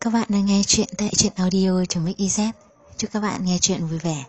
Các bạn đang nghe chuyện tại truyện audio.mix.iz. Chúc các bạn nghe chuyện vui vẻ.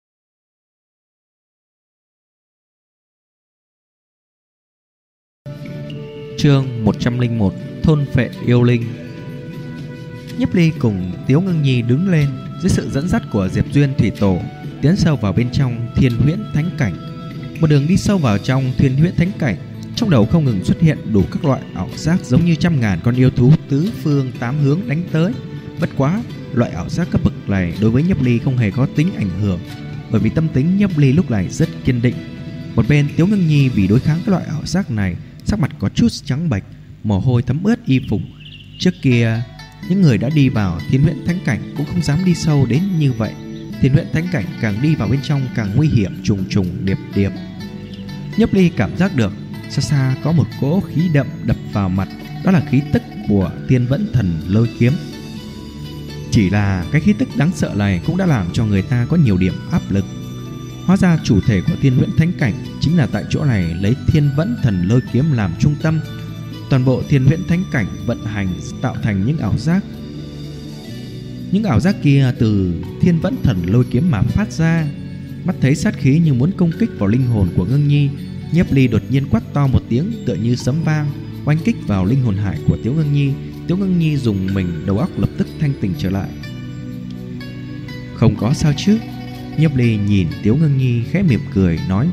Chương 101: Thôn phệ yêu linh. Nhiếp Ly cùng Tiếu Ngưng Nhi đứng lên dưới sự dẫn dắt của Diệp Duyên Thủy Tổ, tiến sâu vào bên trong Thiên Huyễn Thánh Cảnh. Một đường đi sâu vào trong Thiên Huyễn Thánh Cảnh, trong đầu không ngừng xuất hiện đủ các loại ảo giác giống như trăm ngàn con yêu thú tứ phương tám hướng đánh tới. Bất quá, loại ảo giác cấp bậc này đối với Nhiếp Ly không hề có tính ảnh hưởng, bởi vì tâm tính Nhiếp Ly lúc này rất kiên định. Một bên Tiếu Ngưng Nhi vì đối kháng các loại ảo giác này, sắc mặt có chút trắng bệch, mồ hôi thấm ướt y phục. Trước kia, những người đã đi vào Thiên Huyễn Thánh Cảnh cũng không dám đi sâu đến như vậy. Thiên Huyễn Thánh Cảnh càng đi vào bên trong càng nguy hiểm trùng trùng điệp điệp. Nhiếp Ly cảm giác được xa xa có một cỗ khí đậm đập vào mặt, đó là khí tức của Thiên Vẫn Thần Lôi Kiếm. Chỉ là cái khí tức đáng sợ này cũng đã làm cho người ta có nhiều điểm áp lực. Hóa ra chủ thể của Thiên Huyễn Thánh Cảnh chính là tại chỗ này lấy Thiên Vẫn Thần Lôi Kiếm làm trung tâm. Toàn bộ Thiên Huyễn Thánh Cảnh vận hành tạo thành những ảo giác. Những ảo giác kia từ Thiên Vẫn Thần Lôi Kiếm mà phát ra. Mắt thấy sát khí như muốn công kích vào linh hồn của Ngưng Nhi, Nhiếp Ly đột nhiên quát to một tiếng tựa như sấm vang, oanh kích vào linh hồn hải của Tiếu Ngưng Nhi. Tiếu Ngưng Nhi dùng mình, đầu óc lập tức thanh tỉnh trở lại. Không có sao chứ? Nhiếp Ly nhìn Tiếu Ngưng Nhi khẽ mỉm cười nói: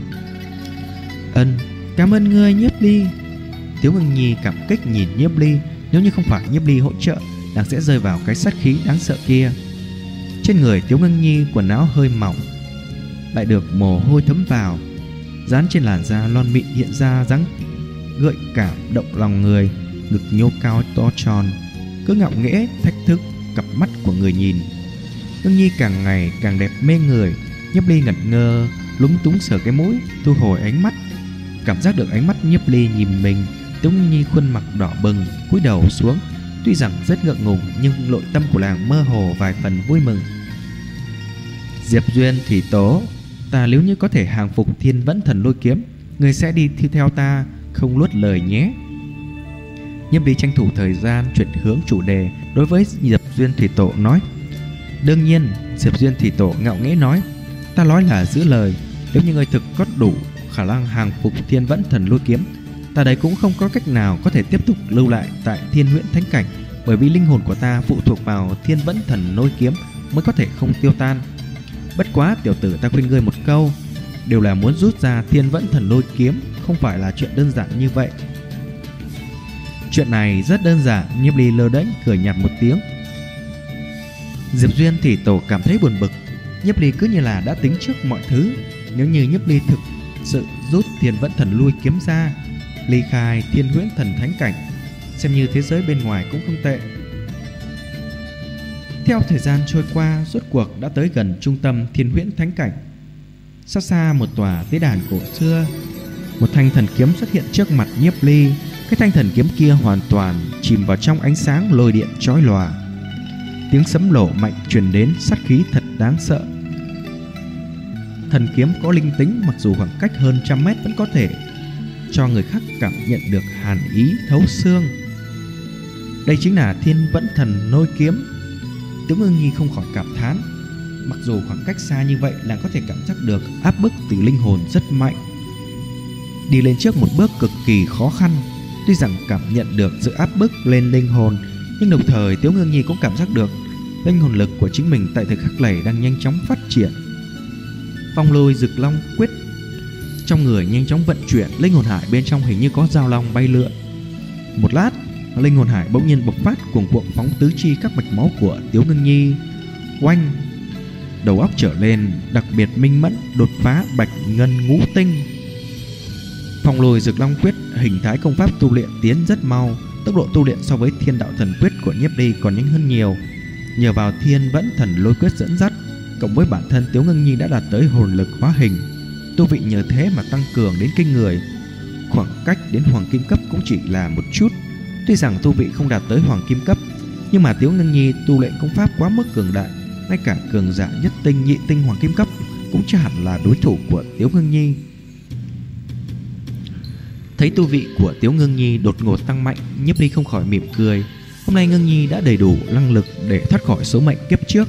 Cảm ơn ngươi Nhiếp Ly. Tiếu Ngưng Nhi cảm kích nhìn Nhiếp Ly, nếu như không phải Nhiếp Ly hỗ trợ, nàng sẽ rơi vào cái sát khí đáng sợ kia. Trên người Tiếu Ngưng Nhi quần áo hơi mỏng, lại được mồ hôi thấm vào, dán trên làn da lon mịn hiện ra dáng gợi cảm động lòng người, ngực nhô cao to tròn, cứ ngạo nghễ thách thức cặp mắt của người nhìn. Ngưng Nhi càng ngày càng đẹp mê người. Nhiếp Ly ngẩn ngơ lúng túng sờ cái mũi, thu hồi ánh mắt. Cảm giác được ánh mắt Nhiếp Ly nhìn mình, Tiếu Ngưng Nhi khuôn mặt đỏ bừng, cúi đầu xuống. Tuy rằng rất ngượng ngùng nhưng nội tâm của nàng mơ hồ vài phần vui mừng. Diệp Duyên Thủy Tố, ta nếu như có thể hàng phục Thiên Vẫn Thần Lôi Kiếm, người sẽ đi theo ta, không nuốt lời nhé. Nhiếp Ly tranh thủ thời gian chuyển hướng chủ đề, đối với Diệp Duyên Thủy Tổ nói: Đương nhiên. Diệp Duyên Thủy Tổ ngạo nghễ nói: Ta nói là giữ lời. Nếu như người thực có đủ khả năng hàng phục Thiên Vẫn Thần Lôi Kiếm, ta đây cũng không có cách nào có thể tiếp tục lưu lại tại Thiên Huyễn Thánh Cảnh, bởi vì linh hồn của ta phụ thuộc vào Thiên Vẫn Thần Lôi Kiếm mới có thể không tiêu tan. Bất quá tiểu tử, ta khuyên ngươi một câu, đều là muốn rút ra Thiên Vẫn Thần Lôi Kiếm, không phải là chuyện đơn giản như vậy. Chuyện này rất đơn giản. Nhiếp Ly lơ đễnh cười nhạt một tiếng. Diệp Duyên Thủy Tổ cảm thấy buồn bực. Nhiếp Ly cứ như là đã tính trước mọi thứ. Nếu như Nhiếp Ly thực sự rút Thiên Vẫn Thần Lôi Kiếm ra, ly khai Thiên Huyễn Thần Thánh Cảnh, xem như thế giới bên ngoài cũng không tệ. Theo thời gian trôi qua, rốt cuộc đã tới gần trung tâm Thiên Huyễn Thánh Cảnh. Xa xa một tòa tế đàn cổ xưa, một thanh thần kiếm xuất hiện trước mặt Nhiếp Ly. Cái thanh thần kiếm kia hoàn toàn chìm vào trong ánh sáng lôi điện chói lòa. Tiếng sấm nổ mạnh truyền đến, sát khí thật đáng sợ. Thần kiếm có linh tính, mặc dù khoảng cách hơn 100 mét vẫn có thể cho người khác cảm nhận được hàn ý thấu xương. Đây chính là Thiên Vẫn Thần Lôi Kiếm. Tiếu Ngưng Nhi không khỏi cảm thán. Mặc dù khoảng cách xa như vậy, nàng có thể cảm giác được áp bức từ linh hồn rất mạnh. Đi lên trước một bước cực kỳ khó khăn. Tuy rằng cảm nhận được sự áp bức lên linh hồn, nhưng đồng thời Tiếu Ngưng Nhi cũng cảm giác được linh hồn lực của chính mình tại thời khắc này đang nhanh chóng phát triển. Phong Lôi Dực Long Quyết trong người nhanh chóng vận chuyển, linh hồn hải bên trong hình như có dao long bay lượn. Một lát, linh hồn hải bỗng nhiên bộc phát, cuồng cuộn phóng tứ chi các mạch máu của Tiếu Ngưng Nhi. Oanh! Đầu óc trở lên đặc biệt minh mẫn, đột phá bạch ngân ngũ tinh. Phong Lôi Dực Long Quyết hình thái công pháp tu luyện tiến rất mau, tốc độ tu luyện so với Thiên Đạo Thần Quyết của Nhiếp Ly còn nhanh hơn nhiều. Nhờ vào Thiên Vẫn Thần Lôi Quyết dẫn dắt, cộng với bản thân Tiếu Ngưng Nhi đã đạt tới hồn lực hóa hình, tu vị nhờ thế mà tăng cường đến kinh người. Khoảng cách đến hoàng kim cấp cũng chỉ là một chút. Tuy rằng tu vị không đạt tới hoàng kim cấp, nhưng mà Tiếu Ngưng Nhi tu luyện công pháp quá mức cường đại, ngay cả cường giả nhất tinh nhị tinh hoàng kim cấp cũng chưa hẳn là đối thủ của Tiếu Ngưng Nhi. Thấy tu vị của Tiếu Ngưng Nhi đột ngột tăng mạnh, Nhiếp Ly không khỏi mỉm cười. Hôm nay Ngưng Nhi đã đầy đủ năng lực để thoát khỏi số mệnh kiếp trước.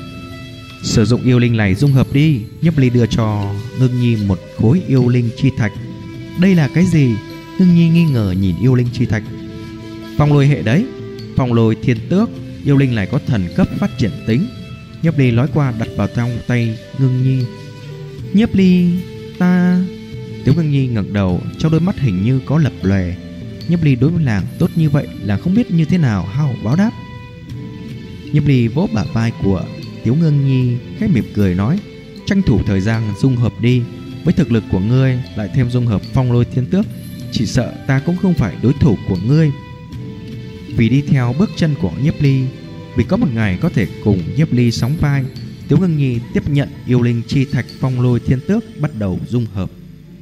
Sử dụng yêu linh này dung hợp đi. Nhiếp Ly đưa cho Ngưng Nhi một khối yêu linh chi thạch. Đây là cái gì? Ngưng Nhi nghi ngờ nhìn yêu linh chi thạch. Phong lôi hệ đấy, phong lôi thiên tước. Yêu linh này có thần cấp phát triển tính. Nhiếp Ly nói qua đặt vào trong tay Ngưng Nhi. Nhiếp Ly, ta... Tiếu Ngưng Nhi ngẩng đầu, trong đôi mắt hình như có lập lòe. Nhiếp Ly đối với làng tốt như vậy là không biết như thế nào hao báo đáp. Nhiếp Ly vỗ bả vai của Tiếu Ngưng Nhi, khẽ mỉm cười nói: tranh thủ thời gian dung hợp đi. Với thực lực của ngươi lại thêm dung hợp phong lôi thiên tước, chỉ sợ ta cũng không phải đối thủ của ngươi. Vì đi theo bước chân của Nhiếp Ly, vì có một ngày có thể cùng Nhiếp Ly sóng vai, Tiếu Ngưng Nhi tiếp nhận yêu linh chi thạch phong lôi thiên tước, bắt đầu dung hợp.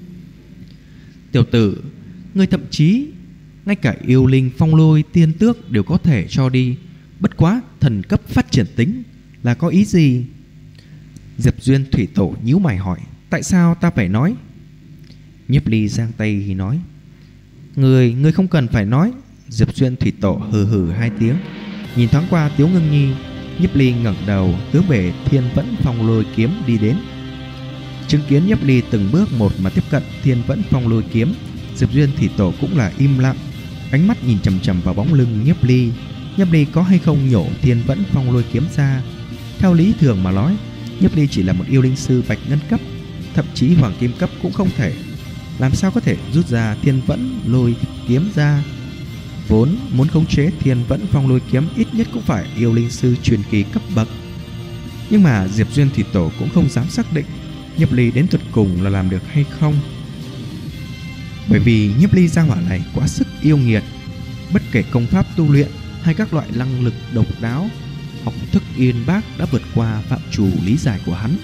Tiểu tử, ngươi thậm chí ngay cả yêu linh phong lôi tiên tước đều có thể cho đi. Bất quá thần cấp phát triển tính là có ý gì? Diệp Duyên Thủy Tổ nhíu mày hỏi: tại sao ta phải nói? Nhiếp Ly giang tay nói: Ngươi không cần phải nói. Diệp Duyên Thủy Tổ hừ hừ hai tiếng, nhìn thoáng qua Tiếu Ngưng Nhi. Nhiếp Ly ngẩng đầu hướng về Thiên Vẫn Phong Lôi Kiếm đi đến. Chứng kiến Nhiếp Ly từng bước một mà tiếp cận Thiên Vẫn Phong Lôi Kiếm, Diệp Duyên Thủy Tổ cũng là im lặng, ánh mắt nhìn chằm chằm vào bóng lưng Nhiếp Ly. Nhiếp Ly có hay không nhổ Thiên Vẫn Phong Lôi Kiếm ra? Theo lý thường mà nói, Nhiếp Ly chỉ là một yêu linh sư bạch ngân cấp, thậm chí hoàng kim cấp cũng không thể. Làm sao có thể rút ra Thiên Vẫn Lôi Kiếm ra? Vốn muốn khống chế Thiên Vẫn Phong Lôi Kiếm ít nhất cũng phải yêu linh sư truyền kỳ cấp bậc. Nhưng mà Diệp Duyên Thủy Tổ cũng không dám xác định Nhiếp Ly đến tuyệt cùng là làm được hay không. Bởi vì Nhiếp Ly gia hỏa này quá sức yêu nghiệt, bất kể công pháp tu luyện hay các loại năng lực độc đáo, học thức uyên bác đã vượt qua phạm trù lý giải của hắn.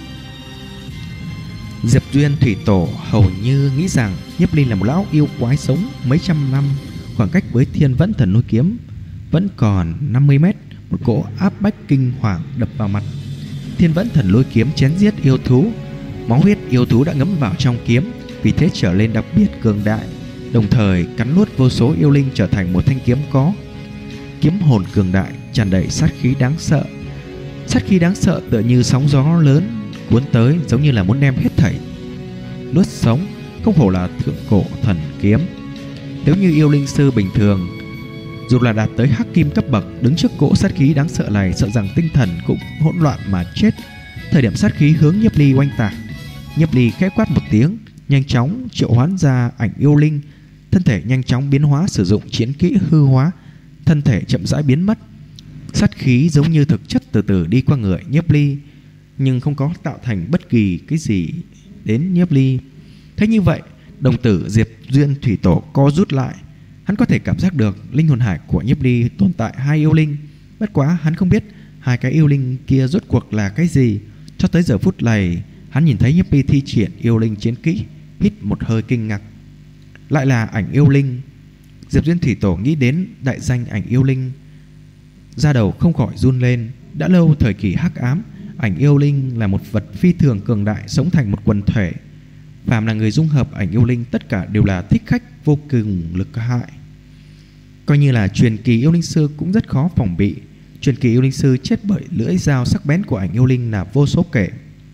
Diệp Duyên Thủy Tổ hầu như nghĩ rằng Nhiếp Ly là một lão yêu quái sống mấy trăm năm, khoảng cách với Thiên Vẫn Thần Lôi Kiếm vẫn còn 50 mét. Một cỗ áp bách kinh hoàng đập vào mặt. Thiên Vẫn Thần Lôi Kiếm chém giết yêu thú, máu huyết yêu thú đã ngấm vào trong kiếm, vì thế trở lên đặc biệt cường đại, đồng thời cắn nuốt vô số yêu linh, trở thành một thanh kiếm có kiếm hồn cường đại, tràn đầy sát khí đáng sợ. Sát khí đáng sợ tựa như sóng gió lớn cuốn tới, giống như là muốn đem hết thảy nuốt sống. Không hổ là thượng cổ thần kiếm. Nếu như yêu linh sư bình thường, dù là đạt tới hắc kim cấp bậc, đứng trước cỗ sát khí đáng sợ này, sợ rằng tinh thần cũng hỗn loạn mà chết. Thời điểm sát khí hướng Nhiếp Ly oanh tạc, Nhiếp Ly khẽ quát một tiếng, nhanh chóng triệu hoán ra ảnh yêu linh, thân thể nhanh chóng biến hóa, sử dụng chiến kỹ hư hóa, thân thể chậm rãi biến mất. Sát khí giống như thực chất từ từ đi qua người Nhiếp Ly, nhưng không có tạo thành bất kỳ cái gì đến Nhiếp Ly. Thế như vậy, đồng tử Diệp Duyên Thủy Tổ co rút lại. Hắn có thể cảm giác được linh hồn hải của Nhiếp Ly tồn tại hai yêu linh. Bất quá hắn không biết hai cái yêu linh kia rốt cuộc là cái gì. Cho tới giờ phút này, hắn nhìn thấy Nhiếp Ly thi triển yêu linh chiến kỹ, hít một hơi kinh ngạc. Lại là ảnh yêu linh. Diệp Duyên Thủy Tổ nghĩ đến đại danh ảnh yêu linh, da đầu không khỏi run lên. Đã lâu thời kỳ hắc ám, ảnh yêu linh là một vật phi thường cường đại, sống thành một quần thể. Phàm là người dung hợp ảnh yêu linh, tất cả đều là thích khách vô cùng lực hại. Coi như là truyền kỳ yêu linh sư cũng rất khó phòng bị. Truyền kỳ yêu linh sư chết bởi lưỡi dao sắc bén của ảnh yêu linh là vô số kể.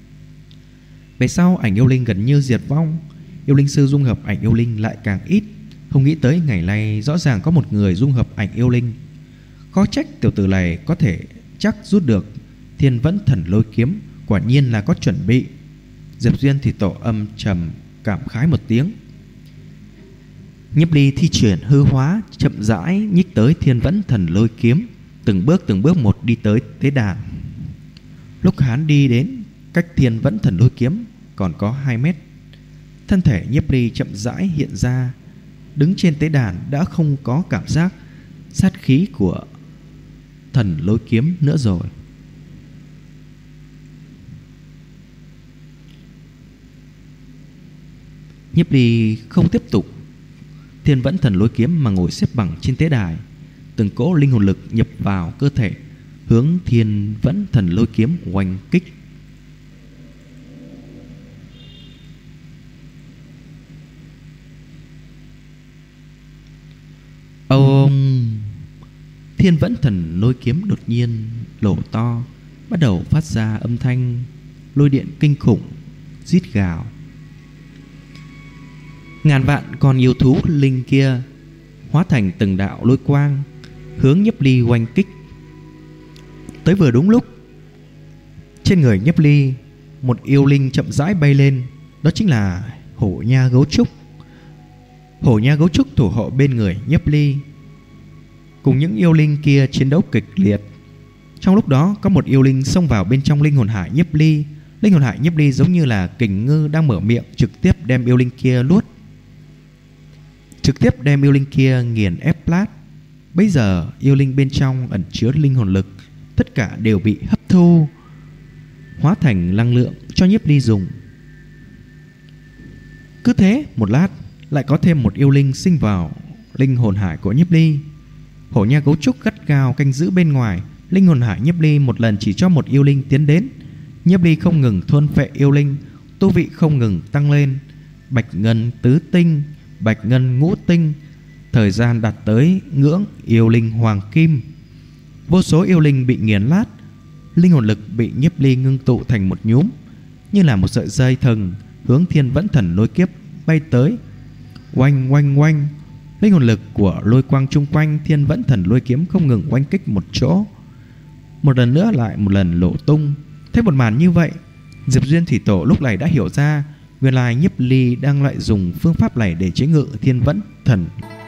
Về sau ảnh yêu linh gần như diệt vong, yêu linh sư dung hợp ảnh yêu linh lại càng ít. Không nghĩ tới ngày nay rõ ràng có một người dung hợp ảnh yêu linh. Khó trách tiểu tử này có thể chắc rút được Thiên Vẫn Thần Lôi Kiếm, quả nhiên là có chuẩn bị. Diệp Duyên thì Tổ âm trầm cảm khái một tiếng. Nhiếp Ly thi chuyển hư hóa, chậm rãi nhích tới Thiên Vẫn Thần Lôi Kiếm, từng bước một đi tới tế đàn. Lúc hắn đi đến cách Thiên Vẫn Thần Lôi Kiếm còn có 2 mét, thân thể Nhiếp Ly chậm rãi hiện ra. Đứng trên tế đàn đã không có cảm giác sát khí của thần lôi kiếm nữa rồi. Nhiếp Ly không tiếp tục Thiên Vẫn Thần Lôi Kiếm mà ngồi xếp bằng trên tế đài. Từng cỗ linh hồn lực nhập vào cơ thể, hướng Thiên Vẫn Thần Lôi Kiếm oanh kích. Thiên Vẫn Thần Lôi Kiếm đột nhiên nổ to, bắt đầu phát ra âm thanh lôi điện kinh khủng, rít gào. Ngàn vạn con yêu thú linh kia hóa thành từng đạo lôi quang, hướng Nhiếp Ly oanh kích. Tới vừa đúng lúc, trên người Nhiếp Ly một yêu linh chậm rãi bay lên, đó chính là Hổ Nha Gấu Trúc. Hổ Nha Gấu Trúc thủ hộ bên người Nhiếp Ly, cùng những yêu linh kia chiến đấu kịch liệt. Trong lúc đó có một yêu linh xông vào bên trong linh hồn hải Nhiếp Ly. Linh hồn hải Nhiếp Ly giống như là kình ngư đang mở miệng, trực tiếp đem yêu linh kia nuốt, trực tiếp đem yêu linh kia nghiền ép lát. Bây giờ yêu linh bên trong ẩn chứa linh hồn lực tất cả đều bị hấp thu, hóa thành năng lượng cho Nhiếp Ly dùng. Cứ thế một lát, lại có thêm một yêu linh sinh vào linh hồn hải của Nhiếp Ly. Hổ Nha Gấu Trúc gắt gao canh giữ bên ngoài linh hồn hải Nhiếp Ly, một lần chỉ cho một yêu linh tiến đến. Nhiếp Ly không ngừng thôn phệ yêu linh, tu vị không ngừng tăng lên. Bạch ngân tứ tinh, bạch ngân ngũ tinh, thời gian đạt tới ngưỡng yêu linh hoàng kim. Vô số yêu linh bị nghiền nát, linh hồn lực bị Nhiếp Ly ngưng tụ thành một nhúm, như là một sợi dây thừng hướng Thiên Vẫn Thần Lôi Kiếp bay tới. Oanh oanh oanh, linh hồn lực của lôi quang chung quanh Thiên Vẫn Thần Lôi Kiếm không ngừng oanh kích một chỗ, một lần nữa lại một lần nổ tung. Thấy một màn như vậy, Diệp Duyên Thủy Tổ lúc này đã hiểu ra, nguyên lai Nhiếp Ly đang lại dùng phương pháp này để chế ngự Thiên Vẫn Thần.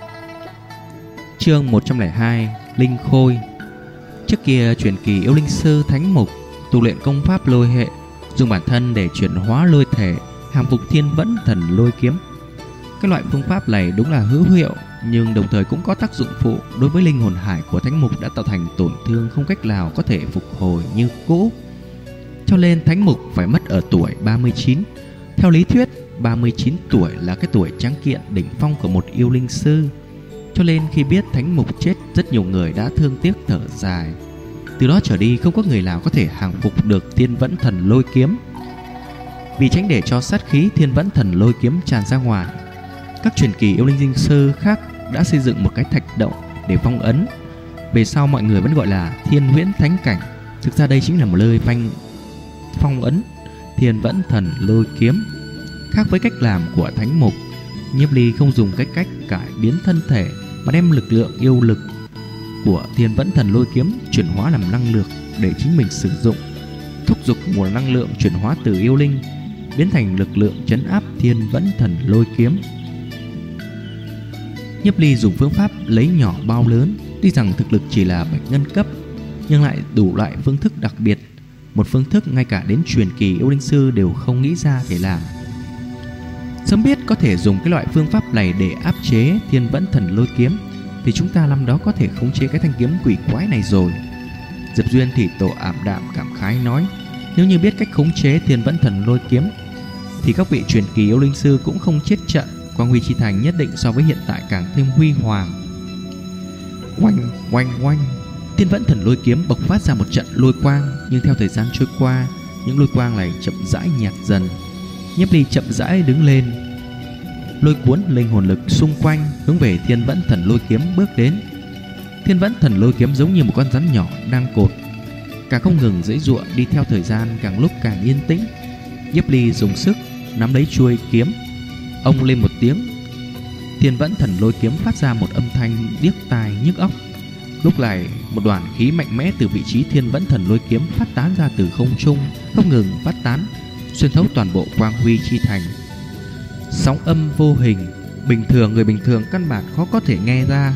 Chương 102: Linh Khôi. Trước kia truyền kỳ yêu linh sư Thánh Mục tu luyện công pháp lôi hệ, dùng bản thân để chuyển hóa lôi thể, hàng phục Thiên Vẫn Thần Lôi Kiếm. Cái loại phương pháp này đúng là hữu hiệu, nhưng đồng thời cũng có tác dụng phụ đối với linh hồn hải của Thánh Mục, đã tạo thành tổn thương không cách nào có thể phục hồi như cũ. Cho nên Thánh Mục phải mất ở tuổi 39. Theo lý thuyết, 39 tuổi là cái tuổi tráng kiện đỉnh phong của một yêu linh sư. Cho nên khi biết Thánh Mục chết, rất nhiều người đã thương tiếc thở dài. Từ đó trở đi không có người nào có thể hàng phục được Thiên Vẫn Thần Lôi Kiếm. Vì tránh để cho sát khí Thiên Vẫn Thần Lôi Kiếm tràn ra ngoài, các truyền kỳ yêu linh sư khác đã xây dựng một cái thạch động để phong ấn. Về sau mọi người vẫn gọi là Thiên Huyễn Thánh Cảnh. Thực ra đây chính là một nơi phong ấn Thiên Vẫn Thần Lôi Kiếm. Khác với cách làm của Thánh Mục, Nhiếp Ly không dùng cách cải biến thân thể, mà đem lực lượng yêu lực của Thiên Vẫn Thần Lôi Kiếm chuyển hóa làm năng lượng để chính mình sử dụng, thúc giục nguồn năng lượng chuyển hóa từ yêu linh biến thành lực lượng trấn áp Thiên Vẫn Thần Lôi Kiếm. Nhiếp Ly dùng phương pháp lấy nhỏ bao lớn, tuy rằng thực lực chỉ là bạch ngân cấp, nhưng lại đủ loại phương thức đặc biệt, một phương thức ngay cả đến truyền kỳ yêu linh sư đều không nghĩ ra để làm. Sớm biết có thể dùng cái loại phương pháp này để áp chế Thiên Vẫn Thần Lôi Kiếm, thì chúng ta năm đó có thể khống chế cái thanh kiếm quỷ quái này rồi. Diệp Duyên Thủy Tổ ảm đạm cảm khái nói, nếu như biết cách khống chế Thiên Vẫn Thần Lôi Kiếm thì các vị truyền kỳ yêu linh sư cũng không chết trận, quang huy chi thành nhất định so với hiện tại càng thêm huy hoàng. Oanh oanh oanh, Thiên Vẫn Thần Lôi Kiếm bộc phát ra một trận lôi quang, nhưng theo thời gian trôi qua, những lôi quang này chậm rãi nhạt dần. Nhiếp Ly chậm rãi đứng lên, lôi cuốn linh hồn lực xung quanh hướng về Thiên Vẫn Thần Lôi Kiếm bước đến. Thiên Vẫn Thần Lôi Kiếm giống như một con rắn nhỏ đang cột, càng không ngừng giãy giụa đi theo thời gian càng lúc càng yên tĩnh. Nhiếp Ly dùng sức nắm lấy chuôi kiếm, ông lên một tiếng, Thiên Vẫn Thần Lôi Kiếm phát ra một âm thanh điếc tai nhức óc. Lúc này một đoàn khí mạnh mẽ từ vị trí Thiên Vẫn Thần Lôi Kiếm phát tán ra từ không trung, không ngừng phát tán, xuyên thấu toàn bộ quang huy chi thành. Sóng âm vô hình, người bình thường căn bản khó có thể nghe ra.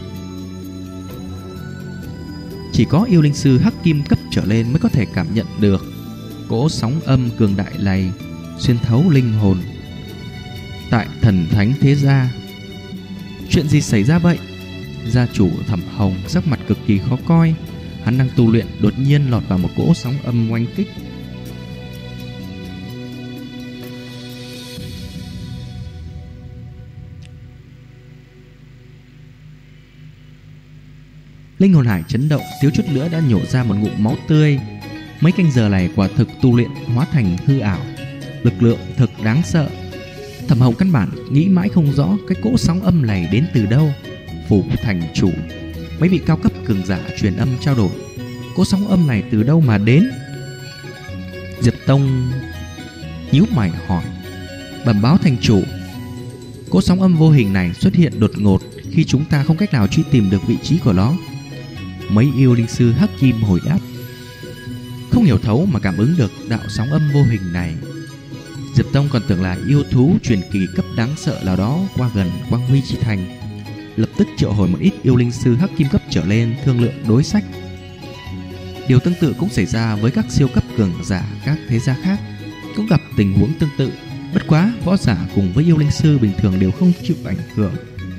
Chỉ có yêu linh sư hắc kim cấp trở lên mới có thể cảm nhận được cỗ sóng âm cường đại này xuyên thấu linh hồn. Tại Thần Thánh Thế Gia, chuyện gì xảy ra vậy? Gia chủ Thẩm Hồng sắc mặt cực kỳ khó coi. Hắn đang tu luyện, đột nhiên lọt vào một cỗ sóng âm oanh kích. Linh hồn hải chấn động, thiếu chút nữa đã nhổ ra một ngụm máu tươi. Mấy canh giờ này quả thực tu luyện hóa thành hư ảo, lực lượng thực đáng sợ. Thẩm Hồng căn bản nghĩ mãi không rõ cái cỗ sóng âm này đến từ đâu. Phủ thành chủ, mấy vị cao cấp cường giả truyền âm trao đổi. Cỗ sóng âm này từ đâu mà đến? Diệp Tông nhíu mày hỏi. Bẩm báo thành chủ, cỗ sóng âm vô hình này xuất hiện đột ngột khi chúng ta không cách nào truy tìm được vị trí của nó. Mấy yêu linh sư hắc kim hồi đáp. Không hiểu thấu mà cảm ứng được đạo sóng âm vô hình này. Diệp Tông còn tưởng là yêu thú truyền kỳ cấp đáng sợ nào đó qua gần Quang Huy Chi Thành, lập tức triệu hồi một ít yêu linh sư hắc kim cấp trở lên thương lượng đối sách. Điều tương tự cũng xảy ra với các siêu cấp cường giả các thế gia khác, cũng gặp tình huống tương tự. Bất quá võ giả cùng với yêu linh sư bình thường đều không chịu ảnh hưởng.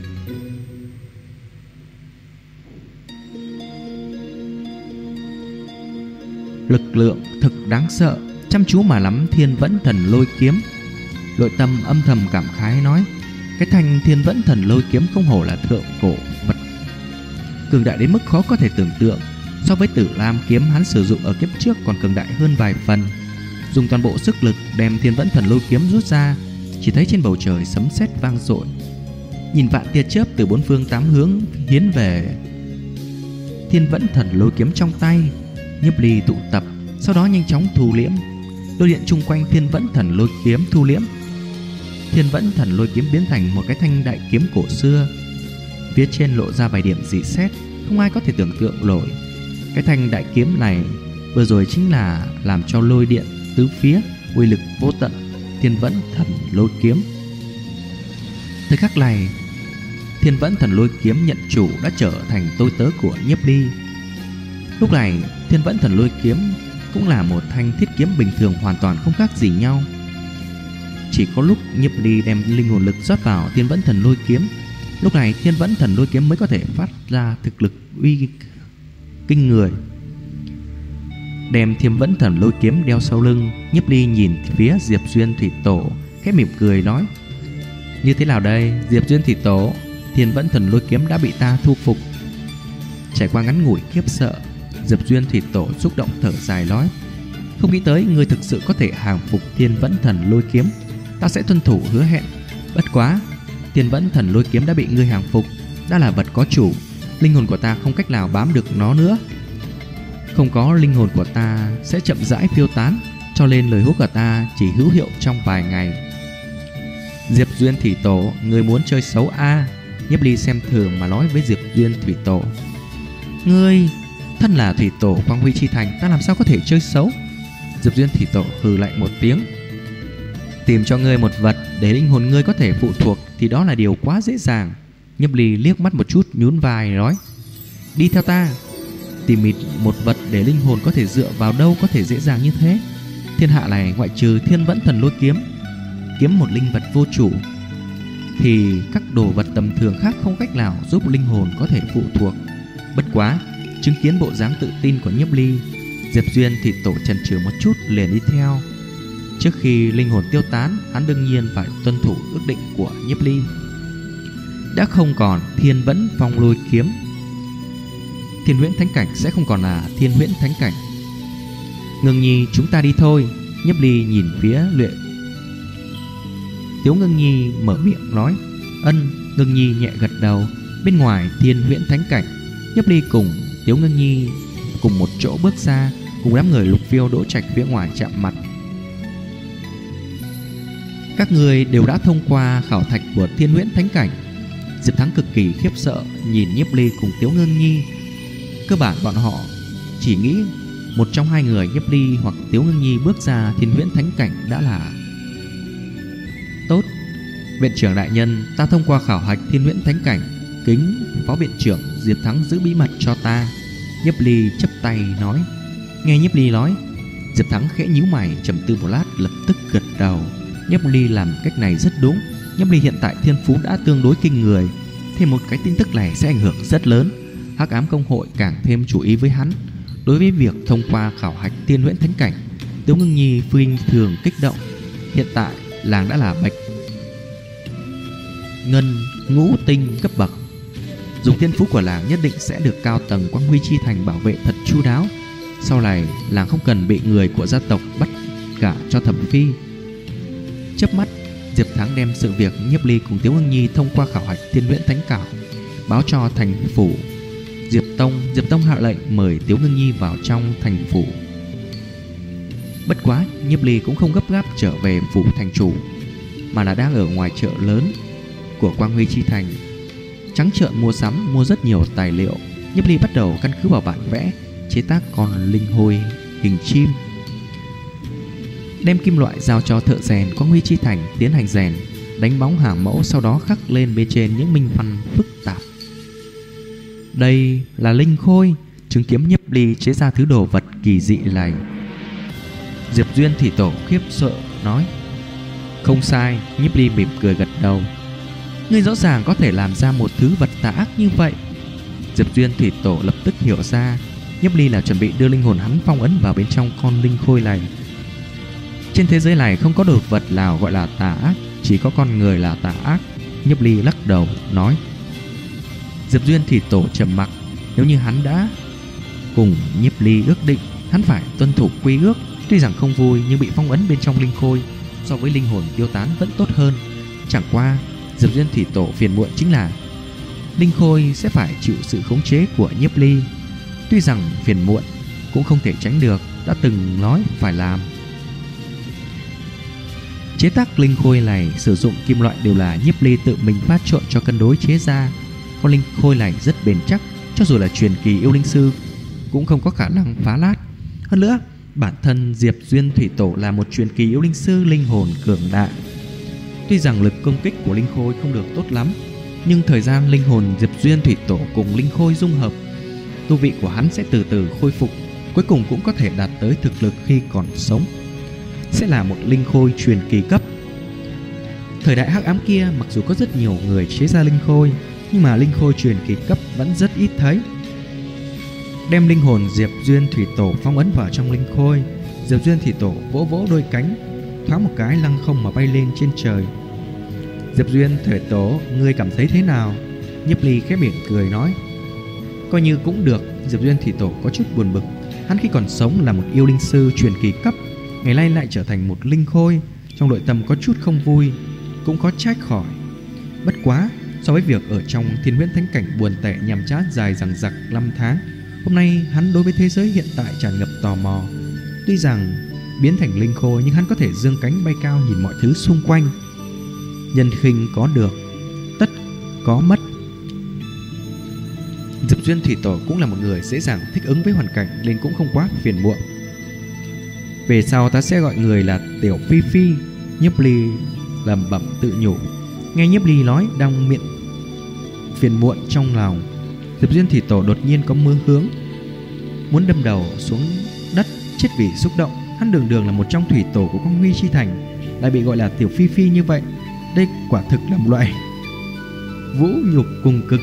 Lực lượng thực đáng sợ, chăm chú mà nắm Thiên Vẫn Thần Lôi Kiếm. Nội tâm âm thầm cảm khái nói, cái thanh Thiên Vẫn Thần Lôi Kiếm không hổ là thượng cổ vật, cường đại đến mức khó có thể tưởng tượng. So với Tử Lam kiếm hắn sử dụng ở kiếp trước còn cường đại hơn vài phần. Dùng toàn bộ sức lực đem Thiên Vẫn Thần Lôi Kiếm rút ra, chỉ thấy trên bầu trời sấm sét vang dội, nhìn vạn tia chớp từ bốn phương tám hướng hiến về Thiên Vẫn Thần Lôi Kiếm trong tay. Nhiếp Ly tụ tập, sau đó nhanh chóng thu liễm. Lôi điện chung quanh Thiên Vẫn Thần Lôi Kiếm thu liễm. Thiên Vẫn Thần Lôi Kiếm biến thành một cái thanh đại kiếm cổ xưa, phía trên lộ ra vài điểm dị sét, không ai có thể tưởng tượng nổi. Cái thanh đại kiếm này vừa rồi chính là làm cho lôi điện tứ phía, uy lực vô tận. Thiên Vẫn Thần Lôi Kiếm. Thời khắc này, Thiên Vẫn Thần Lôi Kiếm nhận chủ đã trở thành tôi tớ của Nhiếp Ly. Lúc này Thiên Vẫn Thần Lôi Kiếm cũng là một thanh thiết kiếm bình thường, hoàn toàn không khác gì nhau. Chỉ có lúc Nhiếp Ly đem linh hồn lực rót vào Thiên Vẫn Thần Lôi Kiếm, lúc này Thiên Vẫn Thần Lôi Kiếm mới có thể phát ra thực lực uy kinh người. Đem Thiên Vẫn Thần Lôi Kiếm đeo sau lưng, Nhiếp Ly nhìn phía Diệp Duyên Thủy Tổ, khẽ mỉm cười nói, như thế nào đây Diệp Duyên Thủy Tổ? Thiên Vẫn Thần Lôi Kiếm đã bị ta thu phục. Trải qua ngắn ngủi khiếp sợ, Diệp Duyên Thủy Tổ xúc động thở dài nói, không nghĩ tới ngươi thực sự có thể hàng phục Thiên Vẫn Thần Lôi Kiếm. Ta sẽ tuân thủ hứa hẹn. Bất quá, Thiên Vẫn Thần Lôi Kiếm đã bị ngươi hàng phục, đã là vật có chủ, linh hồn của ta không cách nào bám được nó nữa. Không có linh hồn của ta sẽ chậm rãi phiêu tán, cho nên lời hứa của ta chỉ hữu hiệu trong vài ngày. Diệp Duyên Thủy Tổ, ngươi muốn chơi xấu a? Nhiếp Ly xem thường mà nói với Diệp Duyên Thủy Tổ. Ngươi thân là Thủy Tổ Quang Huy Chi Thành, ta làm sao có thể chơi xấu? Diệp Duyên Thủy Tổ hừ lạnh một tiếng. Tìm cho ngươi một vật để linh hồn ngươi có thể phụ thuộc thì đó là điều quá dễ dàng. Nhiếp Ly liếc mắt một chút, nhún vai nói, đi theo ta. Tìm một vật để linh hồn có thể dựa vào đâu có thể dễ dàng như thế? Thiên hạ này ngoại trừ Thiên Vẫn Thần Lôi Kiếm, kiếm một linh vật vô chủ, thì các đồ vật tầm thường khác không cách nào giúp linh hồn có thể phụ thuộc. Bất quá, chứng kiến bộ dáng tự tin của Nhiếp Ly, Diệp Duyên thì Tổ chần chừ một chút liền đi theo. Trước khi linh hồn tiêu tán, hắn đương nhiên phải tuân thủ ước định của Nhiếp Ly. Đã không còn Thiên Vẫn Phong Lôi Kiếm, Thiên Huyễn Thánh Cảnh sẽ không còn là Thiên Huyễn Thánh Cảnh. Ngưng Nhi, chúng ta đi thôi. Nhiếp Ly nhìn phía luyện Tiếu Ngưng Nhi mở miệng nói. Ân. Ngưng Nhi nhẹ gật đầu. Bên ngoài Thiên Huyễn Thánh Cảnh, Nhiếp Ly cùng Tiếu Ngưng Nhi cùng một chỗ bước ra, cùng đám người Lục Phiêu Đỗ Trạch phía ngoài chạm mặt. Các người đều đã thông qua khảo thạch của Thiên Huyễn Thánh Cảnh. Diệp Thắng cực kỳ khiếp sợ nhìn Nhiếp Ly cùng Tiếu Ngưng Nhi. Cơ bản bọn họ chỉ nghĩ một trong hai người, Nhiếp Ly hoặc Tiếu Ngưng Nhi bước ra Thiên Huyễn Thánh Cảnh đã là tốt. Viện trưởng đại nhân, ta thông qua khảo hạch Thiên Huyễn Thánh Cảnh, kính phó viện trưởng Diệp Thắng giữ bí mật cho ta. Nhiếp Ly chắp tay nói. Nghe Nhiếp Ly nói, Diệp Thắng khẽ nhíu mày trầm tư một lát, lập tức gật đầu. Nhiếp Ly làm cách này rất đúng. Nhiếp Ly hiện tại thiên phú đã tương đối kinh người, thêm một cái tin tức này sẽ ảnh hưởng rất lớn. Hắc Ám Công hội càng thêm chú ý với hắn. Đối với việc thông qua khảo hạch Thiên Huyễn Thánh Cảnh, Tiếu Ngưng Nhi phi thường kích động. Hiện tại làng đã là bạch ngân ngũ tinh cấp bậc, dùng thiên phú của làng nhất định sẽ được cao tầng Quang Huy Chi Thành bảo vệ thật chu đáo. Sau này làng không cần bị người của gia tộc bắt gả cho Thẩm Phi. Chớp mắt, Diệp Thắng đem sự việc Nhiếp Ly cùng Tiếu Ngưng Nhi thông qua khảo hạch Thiên Huyễn Thánh Cảnh báo cho thành phủ Diệp Tông hạ lệnh mời Tiếu Ngưng Nhi vào trong thành phủ. Bất quá Nhiếp Ly cũng không gấp gáp trở về phủ thành chủ, mà là đang ở ngoài chợ lớn của Quang Huy Chi Thành, trắng trợn mua sắm, mua rất nhiều tài liệu. Nhiếp Ly bắt đầu căn cứ vào bản vẽ chế tác con linh hôi hình chim, đem kim loại giao cho thợ rèn Quang Huy Chi Thành tiến hành rèn, đánh bóng hàng mẫu, sau đó khắc lên bên trên những minh văn phức tạp. Đây là linh khôi. Chứng kiến Nhiếp Ly chế ra thứ đồ vật kỳ dị này, Diệp Duyên Thủy Tổ khiếp sợ nói: "Không sai." Nhiếp Ly mỉm cười gật đầu: "Ngươi rõ ràng có thể làm ra một thứ vật tà ác như vậy." Diệp Duyên Thủy Tổ lập tức hiểu ra Nhiếp Ly là chuẩn bị đưa linh hồn hắn phong ấn vào bên trong con linh khôi này. Trên thế giới này không có đồ vật nào gọi là tà ác, chỉ có con người là tà ác. Nhiếp Ly lắc đầu nói. Diệp Duyên Thủy Tổ trầm mặc. Nếu như hắn đã cùng Nhiếp Ly ước định, hắn phải tuân thủ quy ước. Tuy rằng không vui nhưng bị phong ấn bên trong linh khôi so với linh hồn tiêu tán vẫn tốt hơn. Chẳng qua Diệp Duyên Thủy Tổ phiền muộn chính là linh khôi sẽ phải chịu sự khống chế của Nhiếp Ly. Tuy rằng phiền muộn cũng không thể tránh được, đã từng nói phải làm. Chế tác linh khôi này sử dụng kim loại đều là Nhiếp Ly tự mình pha trộn cho cân đối chế ra. Con linh khôi này rất bền chắc, cho dù là truyền kỳ yêu linh sư cũng không có khả năng phá nát. Hơn nữa, bản thân Diệp Duyên Thủy Tổ là một truyền kỳ yêu linh sư linh hồn cường đại. Tuy rằng lực công kích của linh khôi không được tốt lắm, nhưng thời gian linh hồn Diệp Duyên Thủy Tổ cùng linh khôi dung hợp, tu vị của hắn sẽ từ từ khôi phục, cuối cùng cũng có thể đạt tới thực lực khi còn sống, sẽ là một linh khôi truyền kỳ cấp. Thời đại hắc ám kia, mặc dù có rất nhiều người chế ra linh khôi, nhưng mà linh khôi truyền kỳ cấp vẫn rất ít thấy. Đem linh hồn Diệp Duyên Thủy Tổ phong ấn vào trong linh khôi, Diệp Duyên Thủy Tổ vỗ vỗ đôi cánh, thoáng một cái lăng không mà bay lên trên trời. Diệp Duyên Thủy Tổ, ngươi cảm thấy thế nào? Nhiếp Ly khẽ mỉm cười nói. Coi như cũng được. Diệp Duyên Thủy Tổ có chút buồn bực. Hắn khi còn sống là một yêu linh sư truyền kỳ cấp, ngày nay lại trở thành một linh khôi, trong nội tâm có chút không vui, cũng có trách khỏi. Bất quá, so với việc ở trong Thiên Huyễn Thánh Cảnh buồn tẻ nhàm chán dài dằng dặc 5 tháng, hôm nay hắn đối với thế giới hiện tại tràn ngập tò mò. Tuy rằng biến thành linh khôi, nhưng hắn có thể dương cánh bay cao nhìn mọi thứ xung quanh. Nhân khinh có được, tất có mất. Diệp Duyên Thủy Tổ cũng là một người dễ dàng thích ứng với hoàn cảnh, nên cũng không quá phiền muộn. Về sau ta sẽ gọi người là Tiểu Phi Phi. Nhiếp Ly lẩm bẩm tự nhủ. Nghe Nhiếp Ly nói, đang miệng phiền muộn trong lòng, Diệp Duyên Thủy Tổ đột nhiên có mơ hướng, muốn đâm đầu xuống đất chết vì xúc động. Hắn đường đường là một trong thủy tổ của Quang Huy Chi Thành, lại bị gọi là Tiểu Phi Phi như vậy. Đây quả thực là một loại vũ nhục cùng cực.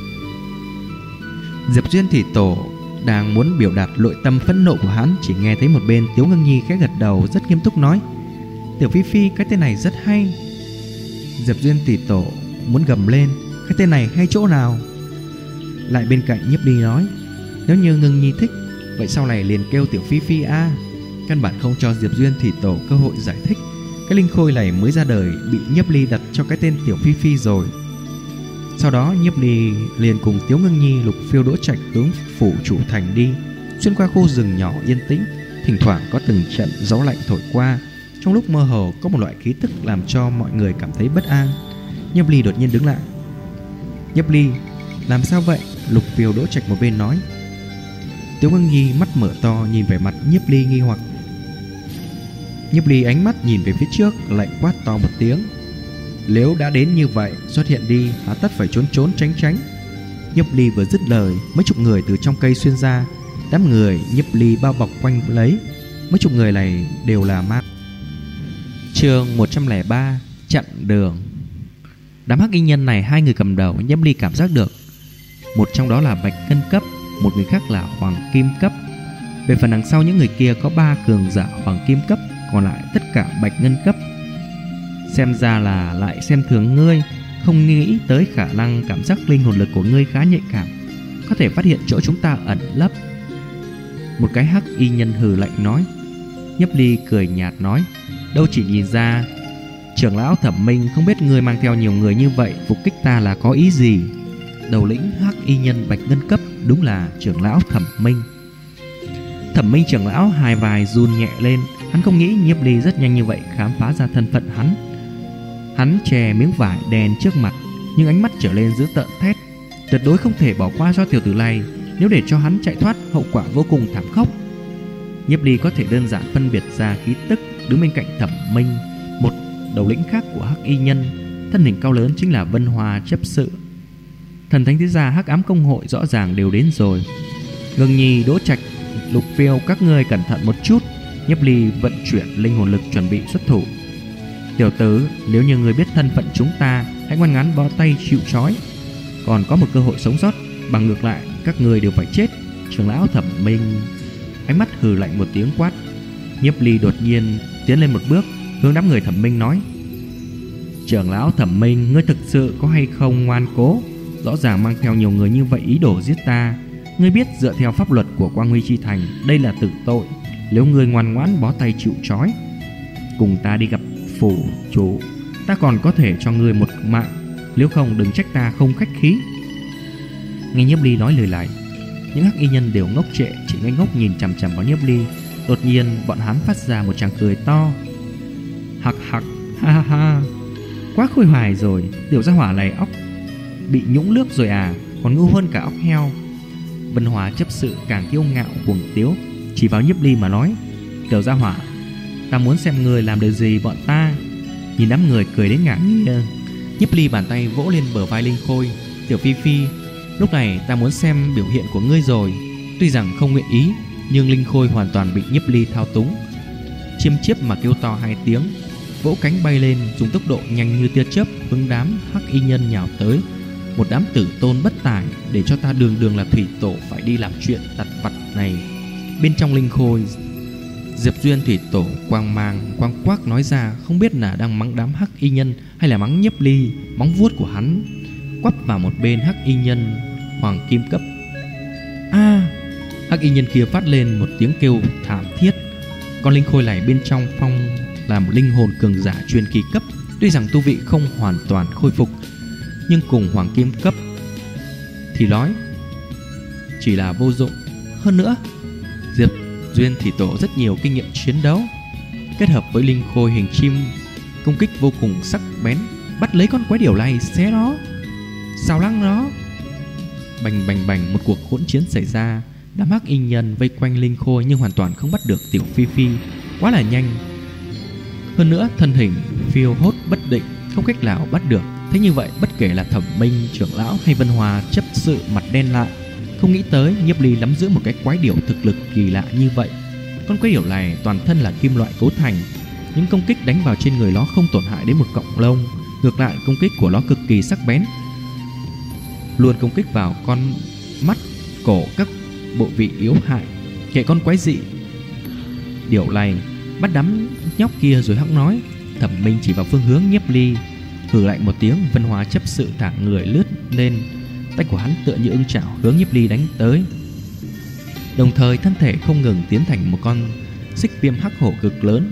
Diệp Duyên Thủy Tổ đang muốn biểu đạt nội tâm phẫn nộ của hắn, chỉ nghe thấy một bên Tiếu Ngưng Nhi khẽ gật đầu rất nghiêm túc nói. Tiểu Phi Phi, cái tên này rất hay. Diệp Duyên Thủy Tổ muốn gầm lên, cái tên này hay chỗ nào? Lại bên cạnh Nhiếp Ly nói, nếu như Ngưng Nhi thích, vậy sau này liền kêu Tiểu Phi Phi a. Căn bản không cho Diệp Duyên Thủy Tổ cơ hội giải thích. Cái linh khôi này mới ra đời bị Nhiếp Ly đặt cho cái tên Tiểu Phi Phi rồi. Sau đó Nhiếp Ly liền cùng Tiếu Ngưng Nhi lục phiêu đỗ trạch hướng phủ chủ thành đi. Xuyên qua khu rừng nhỏ yên tĩnh, thỉnh thoảng có từng trận gió lạnh thổi qua. Trong lúc mơ hồ có một loại khí tức làm cho mọi người cảm thấy bất an. Nhiếp Ly đột nhiên đứng lại. Nhiếp Ly, làm sao vậy? Lục phiêu đỗ trạch một bên nói. Tiếu Ngưng Nhi mắt mở to nhìn về mặt Nhiếp Ly nghi hoặc. Nhiếp Ly ánh mắt nhìn về phía trước, lạnh quát to một tiếng. Nếu đã đến như vậy, xuất hiện đi, há tất phải trốn trốn tránh tránh. Nhiếp Ly vừa dứt lời, mấy chục người từ trong cây xuyên ra. Đám người Nhiếp Ly bao bọc quanh lấy. Mấy chục người này đều là ma. Chương 103, chặn đường. Đám hắc y nhân này, hai người cầm đầu Nhiếp Ly cảm giác được. Một trong đó là Bạch Ngân cấp, một người khác là Hoàng Kim cấp. Về phần đằng sau những người kia có 3 cường giả Hoàng Kim cấp, còn lại tất cả Bạch Ngân cấp. Xem ra là lại xem thường ngươi, không nghĩ tới khả năng cảm giác linh hồn lực của ngươi khá nhạy cảm, có thể phát hiện chỗ chúng ta ẩn lấp. Một cái hắc y nhân hừ lạnh nói. Nhiếp Ly cười nhạt nói, đâu chỉ nhìn ra. Trưởng lão Thẩm Minh, không biết ngươi mang theo nhiều người như vậy phục kích ta là có ý gì? đầu lĩnh hắc y nhân bạch ngân cấp đúng là trưởng lão Thẩm Minh. Thẩm Minh trưởng lão hai vai run nhẹ lên. Hắn không nghĩ Nhiếp Ly rất nhanh như vậy khám phá ra thân phận hắn. Hắn che miếng vải đen trước mặt, nhưng ánh mắt trở lên dữ tợn thét. Tuyệt đối không thể bỏ qua cho tiểu tử này. Nếu để cho hắn chạy thoát, hậu quả vô cùng thảm khốc. Nhiếp Ly có thể đơn giản phân biệt ra khí tức đứng bên cạnh Thẩm Minh, một đầu lĩnh khác của hắc y nhân. Thân hình cao lớn chính là Vân Hoa chấp sự. Thần thánh thế gia hắc ám công hội rõ ràng đều đến rồi. Ngưng Nhi, Đỗ Trạch, Lục Phiêu, các ngươi cẩn thận một chút. Nhiếp Ly vận chuyển linh hồn lực chuẩn bị xuất thủ. Tiểu tử, nếu như người biết thân phận chúng ta, hãy ngoan ngoãn bó tay chịu trói. Còn có một cơ hội sống sót, bằng ngược lại các người đều phải chết. Trưởng lão Thẩm Minh ánh mắt hừ lạnh một tiếng quát. Nhiếp Ly đột nhiên tiến lên một bước, hướng đám người Thẩm Minh nói: trưởng lão Thẩm Minh, ngươi thực sự có hay không ngoan cố? Rõ ràng mang theo nhiều người như vậy ý đồ giết ta. Ngươi biết dựa theo pháp luật của Quang Huy Chi Thành, đây là tử tội. Nếu ngươi ngoan ngoãn bó tay chịu trói, cùng ta đi gặp phủ chủ, ta còn có thể cho ngươi một mạng. Nếu không đừng trách ta không khách khí. Nghe Nhiếp Ly nói lời lại, những hắc y nhân đều ngốc trệ, chỉ ngây ngốc nhìn chằm chằm vào Nhiếp Ly. Đột nhiên bọn hắn phát ra một tràng cười to. Hặc hặc, ha ha ha. Quá khôi hài rồi, tiểu gia hỏa này óc bị nhũng nước rồi à, còn ngu hơn cả óc heo. Vân Hòa chấp sự càng kiêu ngạo cuồng tiếu, chỉ vào Nhiếp Ly mà nói: tiểu gia hỏa, ta muốn xem người làm được gì bọn ta. Nhìn đám người cười đến ngạc nhiên, Nhiếp Ly bàn tay vỗ lên bờ vai Linh Khôi: tiểu Phi Phi, lúc này ta muốn xem biểu hiện của ngươi rồi. Tuy rằng không nguyện ý, nhưng Linh Khôi hoàn toàn bị Nhiếp Ly thao túng. Chiêm chiếp mà kêu to hai tiếng, vỗ cánh bay lên, dùng tốc độ nhanh như tia chớp hướng đám hắc y nhân nhào tới. Một đám tử tôn bất tài, để cho ta đường đường là thủy tổ phải đi làm chuyện tặt vặt này. Bên trong Linh Khôi, Diệp Duyên thủy tổ quang quác nói ra, không biết là đang mắng đám hắc y nhân hay là mắng Nhiếp Ly. Móng vuốt của hắn quắp vào một bên hắc y nhân hoàng kim cấp. Hắc y nhân kia phát lên một tiếng kêu thảm thiết. Con Linh Khôi này bên trong phong là một linh hồn cường giả truyền kỳ cấp. Tuy rằng tu vị không hoàn toàn khôi phục, nhưng cùng hoàng kim cấp thì nói chỉ là vô dụng. Hơn nữa, Diệp Duyên thủy tổ rất nhiều kinh nghiệm chiến đấu, kết hợp với Linh Khôi hình chim công kích vô cùng sắc bén, bắt lấy con quái điểu này xé nó, xào lăng nó. Bành bành bành, một cuộc hỗn chiến xảy ra. Đám hắc y nhân vây quanh Linh Khôi nhưng hoàn toàn không bắt được tiểu Phi Phi, quá là nhanh. Hơn nữa thân hình phiêu hốt bất định, không cách nào bắt được. Thế như vậy bất kể là Thẩm Minh trưởng lão hay Vân Hòa chấp sự mặt đen lại, không nghĩ tới Nhiếp Ly nắm giữ một cái quái điểu thực lực kỳ lạ như vậy. Con quái điểu này toàn thân là kim loại cấu thành, những công kích đánh vào trên người nó không tổn hại đến một cọng lông. Ngược lại công kích của nó cực kỳ sắc bén, luôn công kích vào con mắt, cổ, các bộ vị yếu hại. Kệ con quái dị điểu này bắt đám nhóc kia rồi hẵng nói. Thẩm Minh chỉ vào phương hướng Nhiếp Ly, hừ lạnh một tiếng. Vân Hóa chấp sự thả người lướt lên, tay của hắn tựa như ưng chảo hướng Nhiếp Ly đánh tới. Đồng thời thân thể không ngừng tiến thành một con xích viêm hắc hổ cực lớn.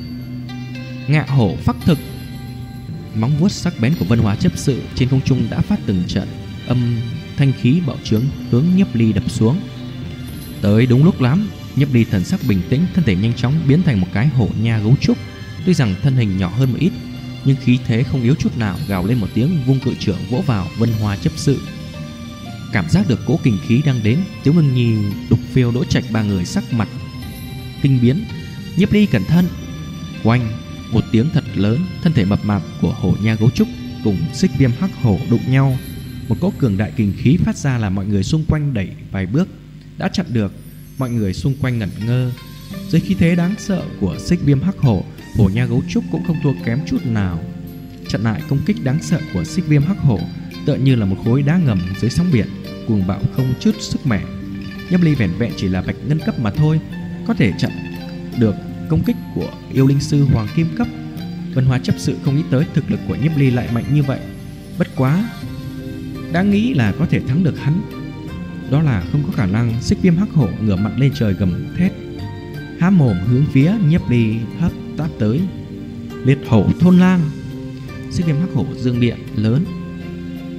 Ngạ hổ phác thực. Móng vuốt sắc bén của Vân Hóa chấp sự trên không trung đã phát từng trận âm thanh khí bạo trướng hướng Nhiếp Ly đập xuống. Tới đúng lúc lắm. Nhiếp Ly thần sắc bình tĩnh, thân thể nhanh chóng biến thành một cái hổ nha gấu trúc. Tuy rằng thân hình nhỏ hơn một ít, nhưng khí thế không yếu chút nào, gào lên một tiếng, vung cự trưởng vỗ vào Vân Hoa chấp sự. Cảm giác được cỗ kình khí đang đến, Tiếu Ngưng Nhi, Lục Phiêu, Đỗ Trạch ba người sắc mặt kinh biến. Nhiếp Ly cẩn thận. Oanh, một tiếng thật lớn, thân thể mập mạp của hổ nha gấu trúc cùng xích viêm hắc hổ đụng nhau. Một cỗ cường đại kình khí phát ra làm mọi người xung quanh đẩy vài bước đã chặn được. Mọi người xung quanh ngẩn ngơ. Dưới khí thế đáng sợ của xích viêm hắc hổ, hổ nha gấu trúc cũng không thua kém chút nào. Chặn lại công kích đáng sợ của xích viêm hắc hổ, tựa như là một khối đá ngầm dưới sóng biển, cuồng bạo không chút sức mẻ. Nhiếp Ly vẻn vẹn chỉ là bạch ngân cấp mà thôi, có thể chặn được công kích của yêu linh sư hoàng kim cấp. Vân Hóa chấp sự không nghĩ tới thực lực của Nhiếp Ly lại mạnh như vậy. Bất quá, đã nghĩ là có thể thắng được hắn, đó là không có khả năng. Xích viêm hắc hổ ngửa mặt lên trời gầm thét, há mồm hướng phía Nhiếp Ly hấp táp tới. Liệt hổ thôn lang. Xích viêm hắc hổ dương điện lớn,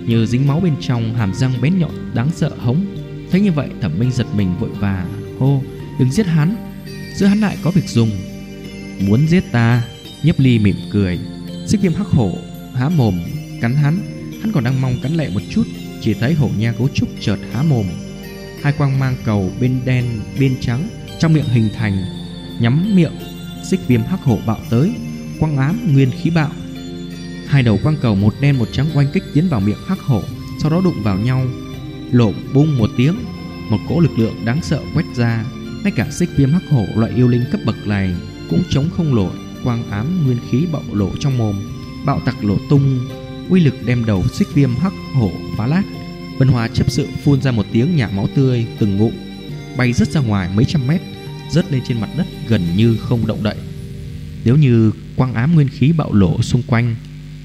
như dính máu bên trong, hàm răng bén nhọn đáng sợ hống. Thấy như vậy, Thẩm Minh giật mình vội vàng hô: "Đừng giết hắn, giữa hắn lại có việc dùng." "Muốn giết ta?" Nhiếp Ly mỉm cười. Xích Viêm Hắc Hổ há mồm cắn hắn còn đang mong cắn lệ một chút, chỉ thấy hổ nha gấu trúc chợt há mồm, hai quang mang cầu bên đen bên trắng trong miệng hình thành, nhắm miệng Xích Viêm Hắc Hổ bạo tới. Quang ám nguyên khí bạo, hai đầu quang cầu một đen một trắng oanh kích tiến vào miệng hắc hổ, sau đó đụng vào nhau, lộn bung một tiếng, một cỗ lực lượng đáng sợ quét ra. Ngay cả Xích Viêm Hắc Hổ loại yêu linh cấp bậc này cũng chống không nổi quang ám nguyên khí bạo lộ trong mồm, bạo tạc lộ tung, uy lực đem đầu Xích Viêm Hắc Hổ phá nát. Vân Hoa chấp sự phun ra một tiếng nhả máu tươi từng ngụm, bay rất ra ngoài mấy trăm mét, rớt lên trên mặt đất gần như không động đậy. Nếu như quang ám nguyên khí bạo lộ xung quanh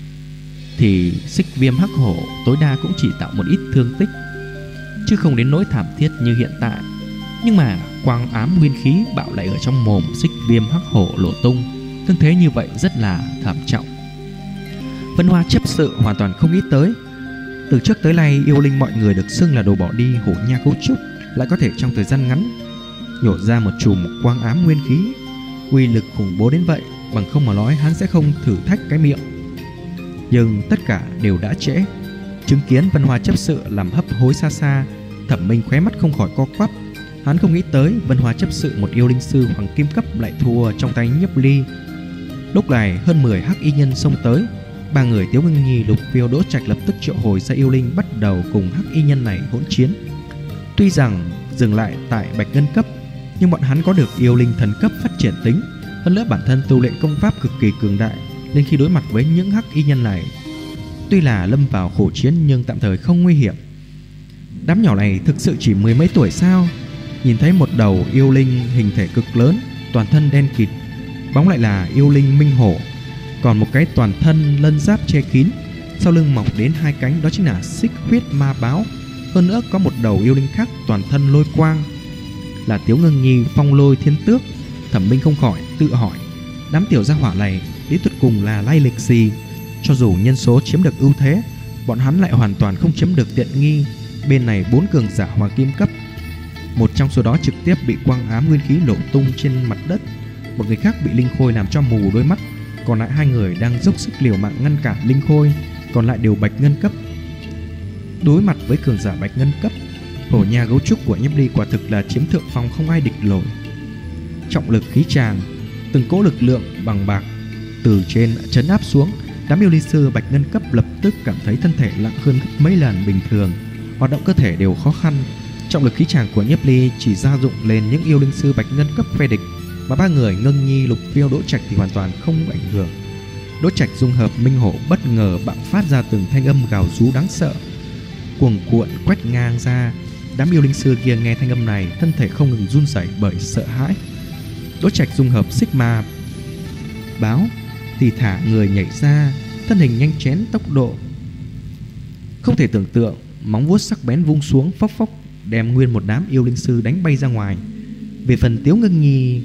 thì Xích Viêm Hắc Hổ tối đa cũng chỉ tạo một ít thương tích, chứ không đến nỗi thảm thiết như hiện tại. Nhưng mà quang ám nguyên khí bạo lại ở trong mồm Xích Viêm Hắc Hổ lộ tung, thương thế như vậy rất là thảm trọng. Vân Hoa chấp sự hoàn toàn không nghĩ tới, từ trước tới nay yêu linh mọi người được xưng là đồ bỏ đi hổ nha gấu trúc lại có thể trong thời gian ngắn nhổ ra một chùm quang ám nguyên khí, uy lực khủng bố đến vậy. Bằng không mà nói hắn sẽ không thử thách cái miệng. Nhưng tất cả đều đã trễ. Chứng kiến Vân Hoa chấp sự làm hấp hối xa xa, Thẩm Minh khóe mắt không khỏi co quắp. Hắn không nghĩ tới Vân Hoa chấp sự một yêu linh sư hoàng kim cấp lại thua trong tay Nhiếp Ly. Lúc này hơn 10 hắc y nhân xông tới, ba người Tiếu Ngưng Nhi, Lục Phiêu, Đỗ Trạch lập tức triệu hồi ra yêu linh bắt đầu cùng hắc y nhân này hỗn chiến. Tuy rằng dừng lại tại bạch ngân cấp, nhưng bọn hắn có được yêu linh thần cấp phát triển tính, hơn nữa bản thân tu luyện công pháp cực kỳ cường đại, nên khi đối mặt với những hắc y nhân này, tuy là lâm vào khổ chiến nhưng tạm thời không nguy hiểm. Đám nhỏ này thực sự chỉ mười mấy tuổi sao? Nhìn thấy một đầu yêu linh hình thể cực lớn, toàn thân đen kịt, bóng lại là yêu linh minh hổ, còn một cái toàn thân lân giáp che kín, sau lưng mọc đến hai cánh, đó chính là xích huyết ma báo. Hơn nữa có một đầu yêu linh khác toàn thân lôi quang, là Tiếu Ngưng Nhi phong lôi thiên tước. Thẩm Minh không khỏi tự hỏi, đám tiểu gia hỏa này đến tột cùng là lai lịch gì? Cho dù nhân số chiếm được ưu thế, bọn hắn lại hoàn toàn không chiếm được tiện nghi. Bên này 4 cường giả hoàng kim cấp, một trong số đó trực tiếp bị quang ám nguyên khí nổ tung trên mặt đất, một người khác bị linh khôi làm cho mù đôi mắt, còn lại hai người đang dốc sức liều mạng ngăn cản linh khôi, còn lại đều bạch ngân cấp. Đối mặt với cường giả bạch ngân cấp, hổ nha gấu trúc của Nhiếp Ly quả thực là chiếm thượng phong không ai địch nổi. Trọng lực khí tràng, từng cỗ lực lượng bằng bạc từ trên trấn áp xuống, đám yêu linh sư bạch ngân cấp lập tức cảm thấy thân thể nặng hơn gấp mấy lần bình thường, hoạt động cơ thể đều khó khăn. Trọng lực khí tràng của Nhiếp Ly chỉ gia dụng lên những yêu linh sư bạch ngân cấp phe địch, mà ba người Ngưng Nhi, Lục Phiêu, Đỗ Trạch thì hoàn toàn không ảnh hưởng. Đỗ Trạch dung hợp minh hổ bất ngờ bạo phát ra từng thanh âm gào rú đáng sợ, cuồn cuộn quét ngang ra. Đám yêu linh sư kia nghe thanh âm này, thân thể không ngừng run rẩy bởi sợ hãi. Đỗ Trạch dung hợp xích ma báo thì thả người nhảy ra, thân hình nhanh chén tốc độ không thể tưởng tượng, móng vuốt sắc bén vung xuống, phốc phốc đem nguyên một đám yêu linh sư đánh bay ra ngoài. Về phần Tiếu Ngưng Nhi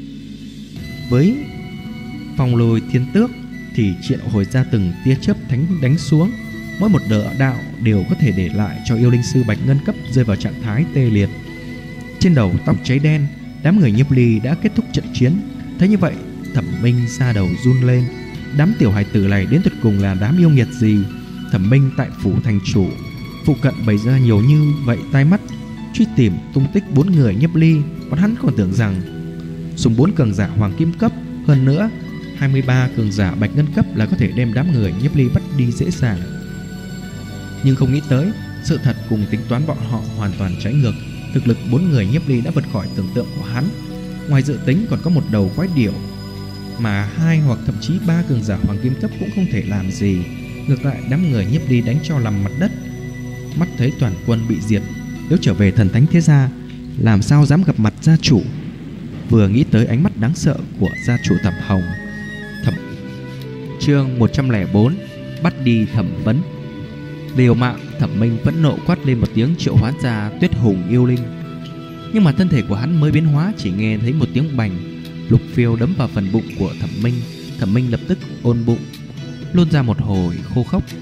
với phong lôi thiên tước thì triệu hồi ra từng tia chớp thánh đánh xuống, mỗi một đạo đều có thể để lại cho yêu linh sư bạch ngân cấp rơi vào trạng thái tê liệt. Trên đầu tóc cháy đen, đám người Nhiếp Ly đã kết thúc trận chiến. Thấy như vậy, Thẩm Minh da đầu run lên. Đám tiểu hài tử này đến tuyệt cùng là đám yêu nghiệt gì? Thẩm Minh tại phủ thành chủ phụ cận bày ra nhiều như vậy tai mắt truy tìm tung tích 4 người Nhiếp Ly. Bọn hắn còn tưởng rằng dùng 4 cường giả hoàng kim cấp, hơn nữa 23 cường giả bạch ngân cấp là có thể đem đám người Nhiếp Ly bắt đi dễ dàng. Nhưng không nghĩ tới, sự thật cùng tính toán bọn họ hoàn toàn trái ngược. Thực lực 4 người Nhiếp Ly đã vượt khỏi tưởng tượng của hắn. Ngoài dự tính còn có một đầu quái điểu mà 2 hoặc thậm chí 3 cường giả hoàng kim cấp cũng không thể làm gì. Ngược lại đám người Nhiếp Ly đánh cho nằm mặt đất. Mắt thấy toàn quân bị diệt, nếu trở về thần thánh thế gia, làm sao dám gặp mặt gia chủ? Vừa nghĩ tới ánh mắt đáng sợ của gia chủ Thẩm Hồng. Chương 104, bắt đi thẩm vấn. Liều mạng, Thẩm Minh vẫn nộ quát lên một tiếng triệu hoán ra Tuyết Hùng yêu linh. Nhưng mà thân thể của hắn mới biến hóa, chỉ nghe thấy một tiếng bành, Lục Phiêu đấm vào phần bụng của Thẩm Minh. Thẩm Minh lập tức ôn bụng, luôn ra một hồi khô khốc.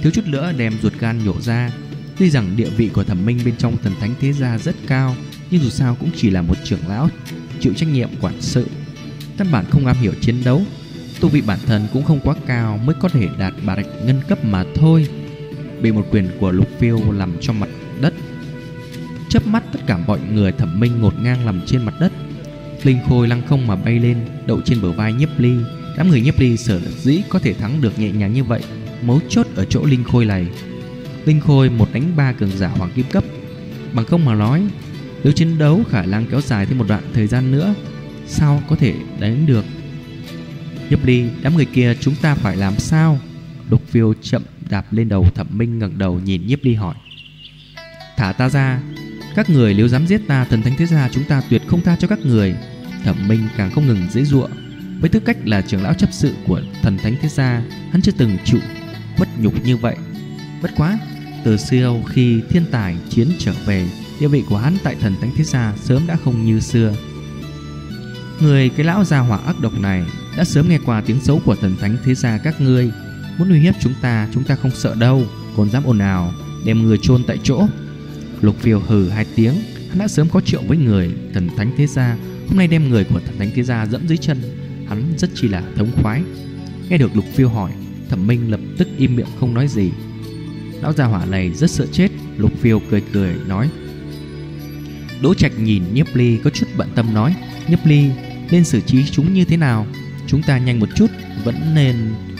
thiếu chút nữa đem ruột gan nhổ ra. Tuy rằng địa vị của Thẩm Minh bên trong thần thánh thế gia rất cao, nhưng dù sao cũng chỉ là một trưởng lão chịu trách nhiệm quản sự, căn bản không am hiểu chiến đấu. Tu vị bản thân cũng không quá cao mới có thể đạt bạch ngân cấp mà thôi. Bị một quyền của Lục Phiêu làm cho mặt đất. Chớp mắt tất cả mọi người Thẩm Minh ngổn ngang nằm trên mặt đất. Linh khôi lăng không mà bay lên, đậu trên bờ vai Nhiếp Ly. Đám người Nhiếp Ly sở dĩ có thể thắng được nhẹ nhàng như vậy, mấu chốt ở chỗ linh khôi này. Linh khôi 1 đánh 3 cường giả hoàng kim cấp. Bằng không mà nói, nếu chiến đấu khả năng kéo dài thêm một đoạn thời gian nữa, sao có thể đánh được? Nhiếp Ly, đám người kia chúng ta phải làm sao? Lục Phiêu chậm đạp lên đầu Thẩm Minh, ngẩng đầu nhìn Nhiếp Ly hỏi. Thả ta ra, các người nếu dám giết ta, thần thánh thế gia chúng ta tuyệt không tha cho các người. Thẩm Minh càng không ngừng giãy giụa. Với tư cách là trưởng lão chấp sự của thần thánh thế gia, hắn chưa từng chịu khuất nhục như vậy. Bất quá, từ xưa khi thiên tài chiến trở về, địa vị của hắn tại thần thánh thế gia sớm đã không như xưa. Người cái lão gia hỏa ác độc này đã sớm nghe qua tiếng xấu của thần thánh thế gia các ngươi. Muốn uy hiếp chúng ta không sợ đâu, còn dám ồn ào, đem người chôn tại chỗ. Lục Phiêu hừ 2 tiếng. Hắn đã sớm có triệu với người thần thánh thế gia, hôm nay đem người của thần thánh thế gia dẫm dưới chân, hắn rất chi là thống khoái. Nghe được Lục Phiêu hỏi, Thẩm Minh lập tức im miệng không nói gì. Lão gia hỏa này rất sợ chết. Lục Phiêu cười cười nói. Đỗ Trạch nhìn Nhiếp Ly có chút bận tâm nói. Nhiếp Ly, nên xử trí chúng như thế nào? Chúng ta nhanh một chút, vẫn nên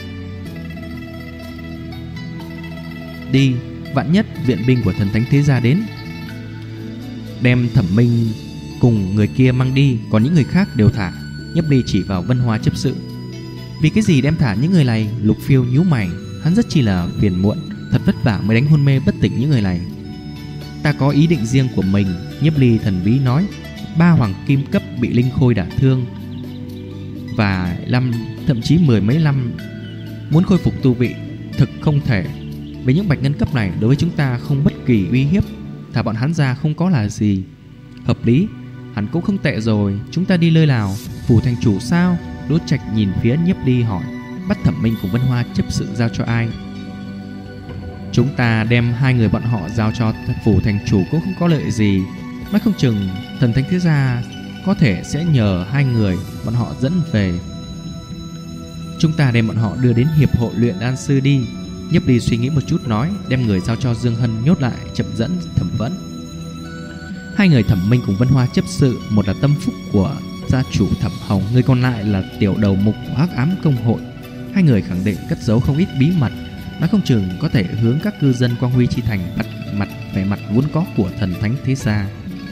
đi, vạn nhất viện binh của thần thánh thế gia đến, đem Thẩm Minh cùng người kia mang đi, còn những người khác đều thả. Nhiếp Ly chỉ vào Vân Hoa chấp sự. Vì cái gì đem thả những người này? Lục Phiêu nhíu mày, hắn rất chi là phiền muộn, thật vất vả mới đánh hôn mê bất tỉnh những người này. Ta có ý định riêng của mình, Nhiếp Ly thần bí nói. 3 hoàng kim cấp bị linh khôi đả thương, và 5, thậm chí 10 mấy năm muốn khôi phục tu vị thực không thể. Với những bạch ngân cấp này đối với chúng ta không bất kỳ uy hiếp, thả bọn hắn ra không có là gì. Hợp lý, hắn cũng không tệ rồi. Chúng ta đi nơi nào? Phủ thành chủ sao? Đỗ Trạch nhìn phía Nhiếp Ly hỏi. Bắt Thẩm Minh cùng Vân Hoa chấp sự giao cho ai? Chúng ta đem 2 người bọn họ giao cho phủ thành chủ cũng không có lợi gì. Nói không chừng thần thánh thế gia có thể sẽ nhờ 2 người bọn họ dẫn về. Chúng ta đem bọn họ đưa đến hiệp hội luyện đan sư đi. Nhiếp Ly suy nghĩ một chút nói. Đem người giao cho Dương Hân nhốt lại, chậm dẫn thẩm vấn. 2 người Thẩm Minh cùng Vân Hoa chấp sự, một là tâm phúc của gia chủ Thẩm Hồng, người còn lại là tiểu đầu mục của Hắc Ám Công Hội. 2 người khẳng định cất giấu không ít bí mật, nói không chừng có thể hướng các cư dân Quang Huy Chi Thành bắt vẻ mặt vốn có của thần thánh thế gia.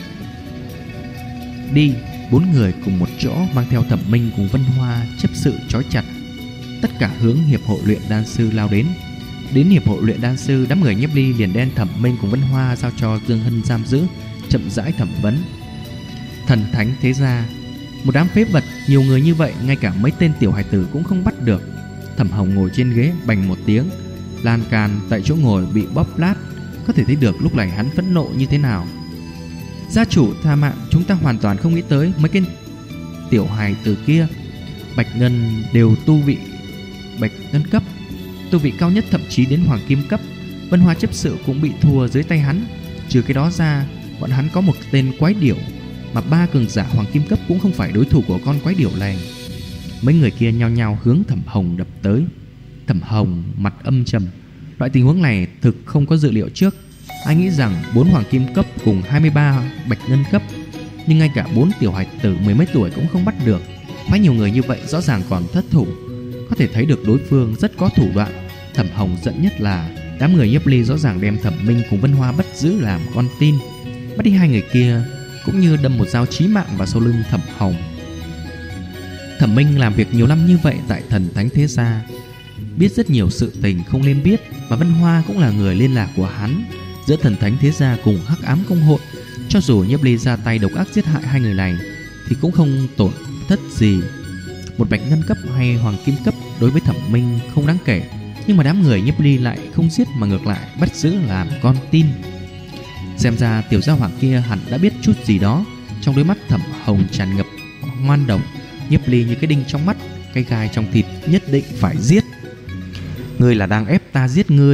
Đi. 4 người cùng một chỗ mang theo Thẩm Minh cùng Vân Hoa chấp sự trói chặt, tất cả hướng hiệp hội luyện đan sư lao đến. Đến hiệp hội luyện đan sư, đám người Nhiếp Ly liền đem Thẩm Minh cùng Vân Hoa giao cho Dương Hân giam giữ, chậm rãi thẩm vấn. Thần thánh thế gia, một đám phế vật, nhiều người như vậy ngay cả mấy tên tiểu hài tử cũng không bắt được. Thẩm Hồng ngồi trên ghế, bành một tiếng, lan can tại chỗ ngồi bị bóp lát, có thể thấy được lúc này hắn phẫn nộ như thế nào. Gia chủ tha mạng, chúng ta hoàn toàn không nghĩ tới mấy cái tiểu hài tử kia. Bạch ngân đều tu vị bạch ngân cấp, tu vị cao nhất thậm chí đến hoàng kim cấp. Vân Hoa chấp sự cũng bị thua dưới tay hắn. Trừ cái đó ra, bọn hắn có một tên quái điểu, mà 3 cường giả hoàng kim cấp cũng không phải đối thủ của con quái điểu này. Mấy người kia nhao nhao hướng Thẩm Hồng đập tới. Thẩm Hồng mặt âm trầm. Loại tình huống này thực không có dự liệu trước. Ai nghĩ rằng 4 hoàng kim cấp cùng 23 bạch ngân cấp, nhưng ngay cả 4 tiểu hài tử 10 mấy tuổi cũng không bắt được. Phái nhiều người như vậy rõ ràng còn thất thủ, có thể thấy được đối phương rất có thủ đoạn. Thẩm Hồng giận nhất là đám người Nhiếp Ly rõ ràng đem Thẩm Minh cùng Vân Hoa bắt giữ làm con tin, bắt đi 2 người kia cũng như đâm một dao chí mạng vào sau lưng Thẩm Hồng. Thẩm Minh làm việc nhiều năm như vậy tại thần thánh thế gia, biết rất nhiều sự tình không nên biết, mà Vân Hoa cũng là người liên lạc của hắn giữa thần thánh thế gia cùng Hắc Ám Công Hội. Cho dù Nhiếp Ly ra tay độc ác giết hại 2 người này thì cũng không tổn thất gì. Một bạch ngân cấp hay hoàng kim cấp đối với Thẩm Minh không đáng kể, nhưng mà đám người Nhiếp Ly lại không giết mà ngược lại bắt giữ làm con tin. Xem ra tiểu gia hỏa kia hẳn đã biết chút gì đó. Trong đôi mắt Thẩm Hồng tràn ngập ngoan độc. Nhiếp Ly như cái đinh trong mắt, cái gai trong thịt, nhất định phải giết. Ngươi là đang ép ta giết ngươi.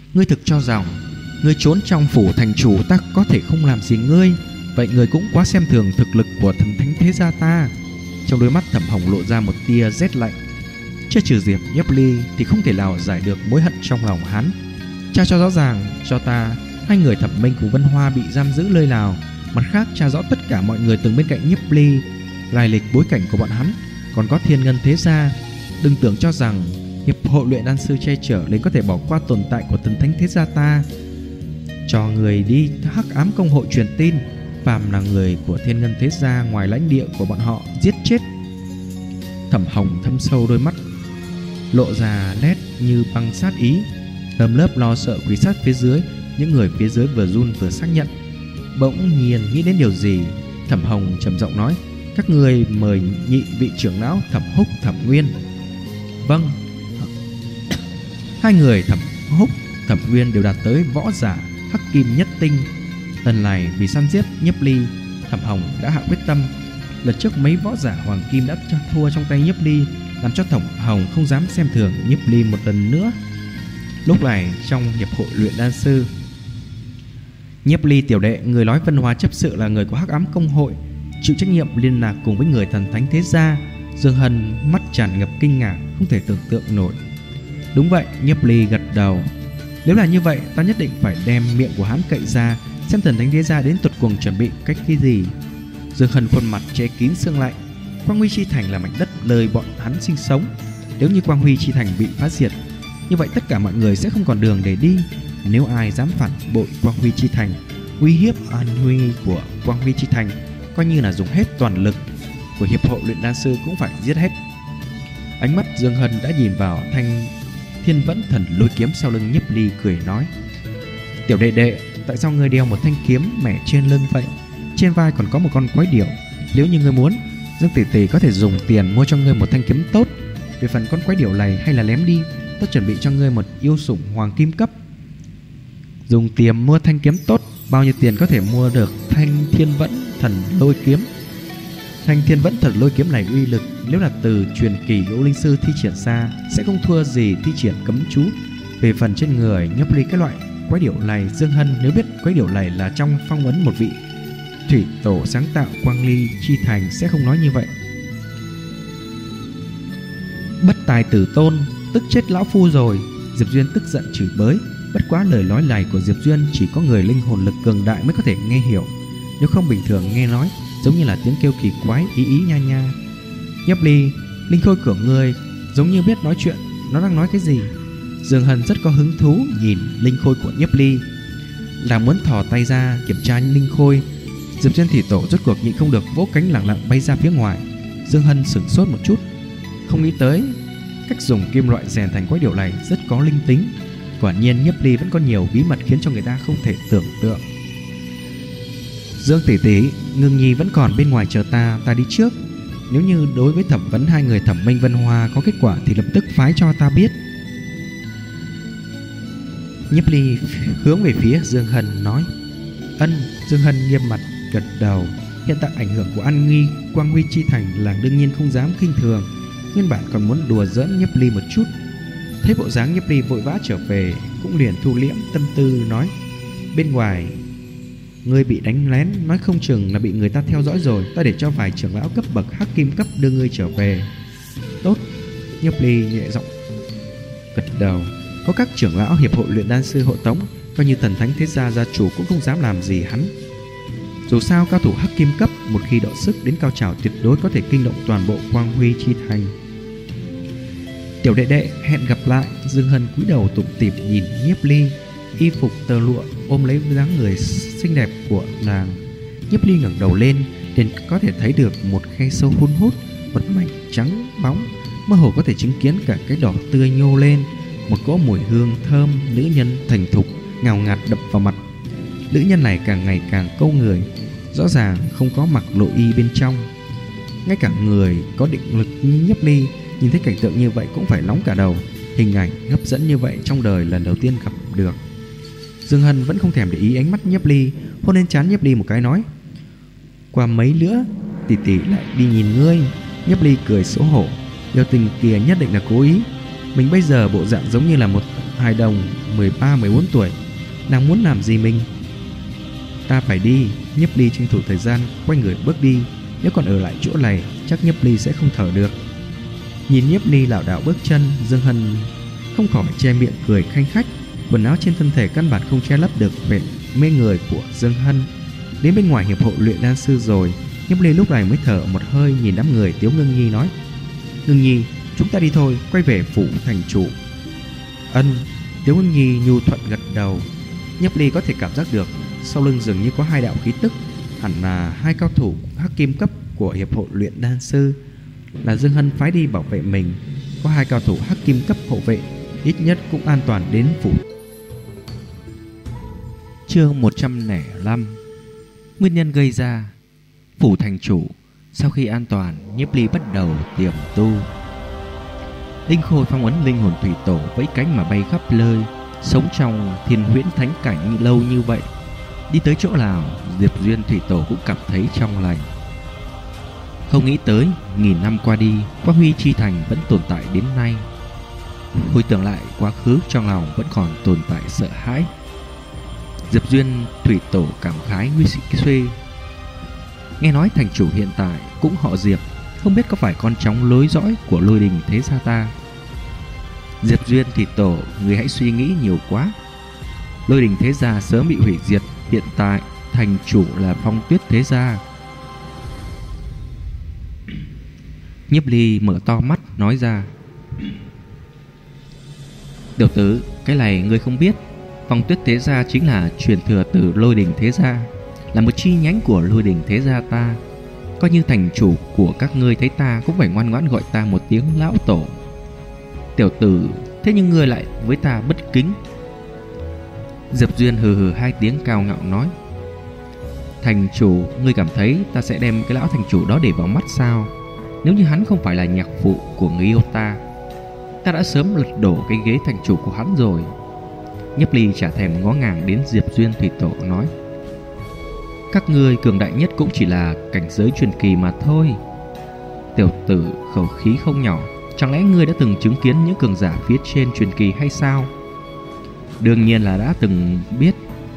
Ngươi thực cho rằng ngươi trốn trong phủ thành chủ ta có thể không làm gì ngươi? Vậy ngươi cũng quá xem thường thực lực của thần thánh thế gia ta. Trong đôi mắt Thẩm Hồng lộ ra một tia rét lạnh. Chưa trừ Diệp Nhiếp Ly thì không thể nào giải được mối hận trong lòng hắn. Tra cho rõ ràng cho ta, hai người Thẩm Minh cùng Vân Hoa bị giam giữ nơi nào. Mặt khác tra rõ tất cả mọi người từng bên cạnh Nhiếp Ly, lai lịch bối cảnh của bọn hắn, còn có Thiên Ngân thế gia. Đừng tưởng cho rằng hiệp hội luyện đan sư che chở nên có thể bỏ qua tồn tại của thần thánh thế gia ta. Cho người đi Hắc Ám công hội truyền tin, phàm là người của Thiên Ngân thế gia ngoài lãnh địa của bọn họ giết chết. Thẩm Hồng thâm sâu đôi mắt lộ ra nét như băng sát ý, lấm lớp lo sợ quỳ sát phía dưới. Những người phía dưới vừa run vừa xác nhận. Bỗng nhiên nghĩ đến điều gì, Thẩm Hồng trầm giọng nói: các người mời nhị vị trưởng lão Thẩm Húc, Thẩm Nguyên. Vâng. Hai người Thẩm Húc, Thẩm Nguyên đều đạt tới võ giả Hắc Kim nhất tinh. Lần này vì săn giết Nhiếp Ly, Thẩm Hồng đã hạ quyết tâm. Lần trước mấy võ giả Hoàng Kim đã thua trong tay Nhiếp Ly, làm cho Thẩm Hồng không dám xem thường Nhiếp Ly một lần nữa. Lúc này trong hiệp hội luyện đan sư, Nhiếp Ly tiểu đệ, người nói Vân Hoa chấp sự là người của Hắc Ám công hội, chịu trách nhiệm liên lạc cùng với người thần thánh thế gia. Dương Hân mắt tràn ngập kinh ngạc, không thể tưởng tượng nổi. Đúng vậy, Nhiếp Ly gật đầu. Nếu là như vậy, ta nhất định phải đem miệng của hắn cậy ra, xem thần thánh thế gia đến tuột cùng chuẩn bị cách cái gì. Dương Hân khuôn mặt che kín sương lạnh. Quang Huy Chi Thành là mảnh đất nơi bọn hắn sinh sống. Nếu như Quang Huy Chi Thành bị phá diệt, như vậy tất cả mọi người sẽ không còn đường để đi. Nếu ai dám phản bội Quang Huy Chi Thành, uy hiếp an nguy của Quang Huy Chi Thành, coi như là dùng hết toàn lực của hiệp hội luyện đan sư cũng phải giết hết. Ánh mắt Dương Hân đã nhìn vào thanh Thiên Vẫn Thần Lôi kiếm sau lưng Nhiếp Ly, cười nói: tiểu đệ đệ, tại sao ngươi đeo một thanh kiếm mẻ trên lưng vậy? Trên vai còn có một con quái điểu. Nếu như ngươi muốn, Dương tỷ tỷ có thể dùng tiền mua cho ngươi một thanh kiếm tốt. Về phần con quái điểu này hay là ném đi, tôi chuẩn bị cho ngươi một yêu sủng hoàng kim cấp. Dùng tiền mua thanh kiếm tốt, bao nhiêu tiền có thể mua được thanh Thiên Vẫn Thần Lôi kiếm? Thanh Thiên Vẫn Thần Lôi kiếm này uy lực nếu là từ truyền kỳ Ngũ Linh sư thi triển ra sẽ không thua gì thi triển cấm chú. Về phần trên người Nhiếp Ly cái loại quái điểu này, Dương Hân nếu biết quái điểu này là trong phong ấn một vị thủy tổ sáng tạo Quang Ly Chi Thành sẽ không nói như vậy. Bất tài tử tôn, tức chết lão phu rồi. Diệp Duyên tức giận chửi bới. Bất quá lời nói này của Diệp Duyên chỉ có người linh hồn lực cường đại mới có thể nghe hiểu, nếu không bình thường nghe nói giống như là tiếng kêu kỳ quái ý ý nha nha. Nhiếp Ly, linh khôi của ngươi giống như biết nói chuyện, nó đang nói cái gì? Dương Hân rất có hứng thú nhìn linh khôi của Nhiếp Ly, là muốn thò tay ra kiểm tra linh khôi. Diệp Duyên thị tổ rốt cuộc nhịn không được, vỗ cánh lẳng lặng bay ra phía ngoài. Dương Hân sửng sốt một chút, không nghĩ tới cách dùng kim loại rèn thành quái điểu này rất có linh tính. Quả nhiên Nhiếp Ly vẫn có nhiều bí mật khiến cho người ta không thể tưởng tượng. Dương tỷ tỷ, Ngưng Nhi vẫn còn bên ngoài chờ ta đi trước. Nếu như đối với thẩm vấn hai người Thẩm Minh Vân Hoa có kết quả thì lập tức phái cho ta biết. Nhiếp Ly hướng về phía Dương Hân nói. Ân. Dương Hân nghiêm mặt gật đầu. Hiện tại ảnh hưởng của An Nghi Quang Huy Chi Thành là đương nhiên không dám khinh thường. Nguyên bản còn muốn đùa giỡn Nhiếp Ly một chút, thấy bộ dáng Nhiếp Ly vội vã trở về, cũng liền thu liễm tâm tư nói: bên ngoài ngươi bị đánh lén, nói không chừng là bị người ta theo dõi rồi. Ta để cho vài trưởng lão cấp bậc Hắc Kim cấp đưa ngươi trở về. Tốt. Nhiếp Ly nhẹ giọng gật đầu. Có các trưởng lão hiệp hội luyện đan sư hộ tống, coi như thần thánh thế gia gia chủ cũng không dám làm gì hắn. Dù sao cao thủ Hắc Kim cấp một khi đọ sức đến cao trào tuyệt đối có thể kinh động toàn bộ Quang Huy Chi Thành. Tiểu đệ đệ, hẹn gặp lại. Dương Hân cúi đầu tủm tỉm nhìn Nhiếp Ly, y phục tơ lụa ôm lấy dáng người xinh đẹp của nàng. Nhiếp Ly ngẩng đầu lên, liền có thể thấy được một khe sâu hun hút, một mảnh trắng bóng, mơ hồ có thể chứng kiến cả cái đỏ tươi nhô lên. Một cỗ mùi hương thơm nữ nhân thành thục ngào ngạt đập vào mặt. Nữ nhân này càng ngày càng câu người, rõ ràng không có mặc nội y bên trong. Ngay cả người có định lực như Nhiếp Ly nhìn thấy cảnh tượng như vậy cũng phải nóng cả đầu. Hình ảnh hấp dẫn như vậy trong đời lần đầu tiên gặp được. Dương Hân vẫn không thèm để ý ánh mắt Nhiếp Ly, hôn lên trán Nhiếp Ly một cái nói: qua mấy nữa tỷ tỷ lại đi nhìn ngươi. Nhiếp Ly cười xấu hổ, yêu tình kia nhất định là cố ý. Mình bây giờ bộ dạng giống như là một hài đồng 13-14 tuổi. Nàng muốn làm gì mình? Ta phải đi. Nhiếp Ly tranh thủ thời gian quay người bước đi. Nếu còn ở lại chỗ này chắc Nhiếp Ly sẽ không thở được. Nhìn Nhiếp Ly lảo đảo bước chân, Dương Hân không khỏi che miệng cười khanh khách. Quần áo trên thân thể căn bản không che lấp được vẻ mê người của Dương Hân. Đến bên ngoài hiệp hội luyện đan sư rồi, Nhiếp Ly lúc này mới thở một hơi, nhìn đám người Tiếu Ngưng Nhi nói: Ngưng Nhi, chúng ta đi thôi, quay về phủ thành chủ. Ân. Tiếu Ngưng Nhi nhu thuận gật đầu. Nhiếp Ly có thể cảm giác được sau lưng dường như có hai đạo khí tức, hẳn là hai cao thủ hắc kim cấp của hiệp hội luyện đan sư, là Dương Hân phái đi bảo vệ mình. Có hai cao thủ hắc kim cấp hộ vệ, ít nhất cũng an toàn đến phủ. Chương 105. Nguyên nhân gây ra. Phủ thành chủ. Sau khi an toàn, Nhiếp Ly bắt đầu tiềm tu. Linh Khôi phong ấn linh hồn thủy tổ vẫy cánh mà bay khắp nơi. Sống trong thiên huyễn thánh cảnh lâu như vậy, đi tới chỗ nào Diệp Duyên thủy tổ cũng cảm thấy trong lành. Không nghĩ tới 1000 năm qua đi, Quang Huy Chi Thành vẫn tồn tại đến nay. Hồi tưởng lại quá khứ, trong lòng vẫn còn tồn tại sợ hãi. Diệp Duyên thủy tổ cảm khái nguy suy. Nghe nói thành chủ hiện tại cũng họ Diệp, không biết có phải con cháu lối dõi của Lôi Đình thế gia ta. Diệp Duyên thủy tổ, người hãy suy nghĩ nhiều quá. Lôi Đình thế gia sớm bị hủy diệt, hiện tại thành chủ là Phong Tuyết thế gia. Nhiếp Ly mở to mắt nói ra: Tiểu tử, cái này ngươi không biết. Phong Tuyết thế gia chính là truyền thừa từ Lôi Đình thế gia, là một chi nhánh của Lôi Đình thế gia ta. Coi như thành chủ của các ngươi thấy ta cũng phải ngoan ngoãn gọi ta một tiếng lão tổ. Tiểu tử, thế nhưng ngươi lại với ta bất kính. Diệp Duyên hừ hừ hai tiếng cao ngạo nói: Thành chủ, ngươi cảm thấy ta sẽ đem cái lão thành chủ đó để vào mắt sao? Nếu như hắn không phải là nhạc phụ của người yêu ta, ta đã sớm lật đổ cái ghế thành chủ của hắn rồi. Nhiếp Ly chả thèm ngó ngàng đến Diệp Duyên thủy tổ nói: Các ngươi cường đại nhất cũng chỉ là cảnh giới truyền kỳ mà thôi. Tiểu tử, khẩu khí không nhỏ. Chẳng lẽ ngươi đã từng chứng kiến những cường giả phía trên truyền kỳ hay sao? Đương nhiên là đã từng biết.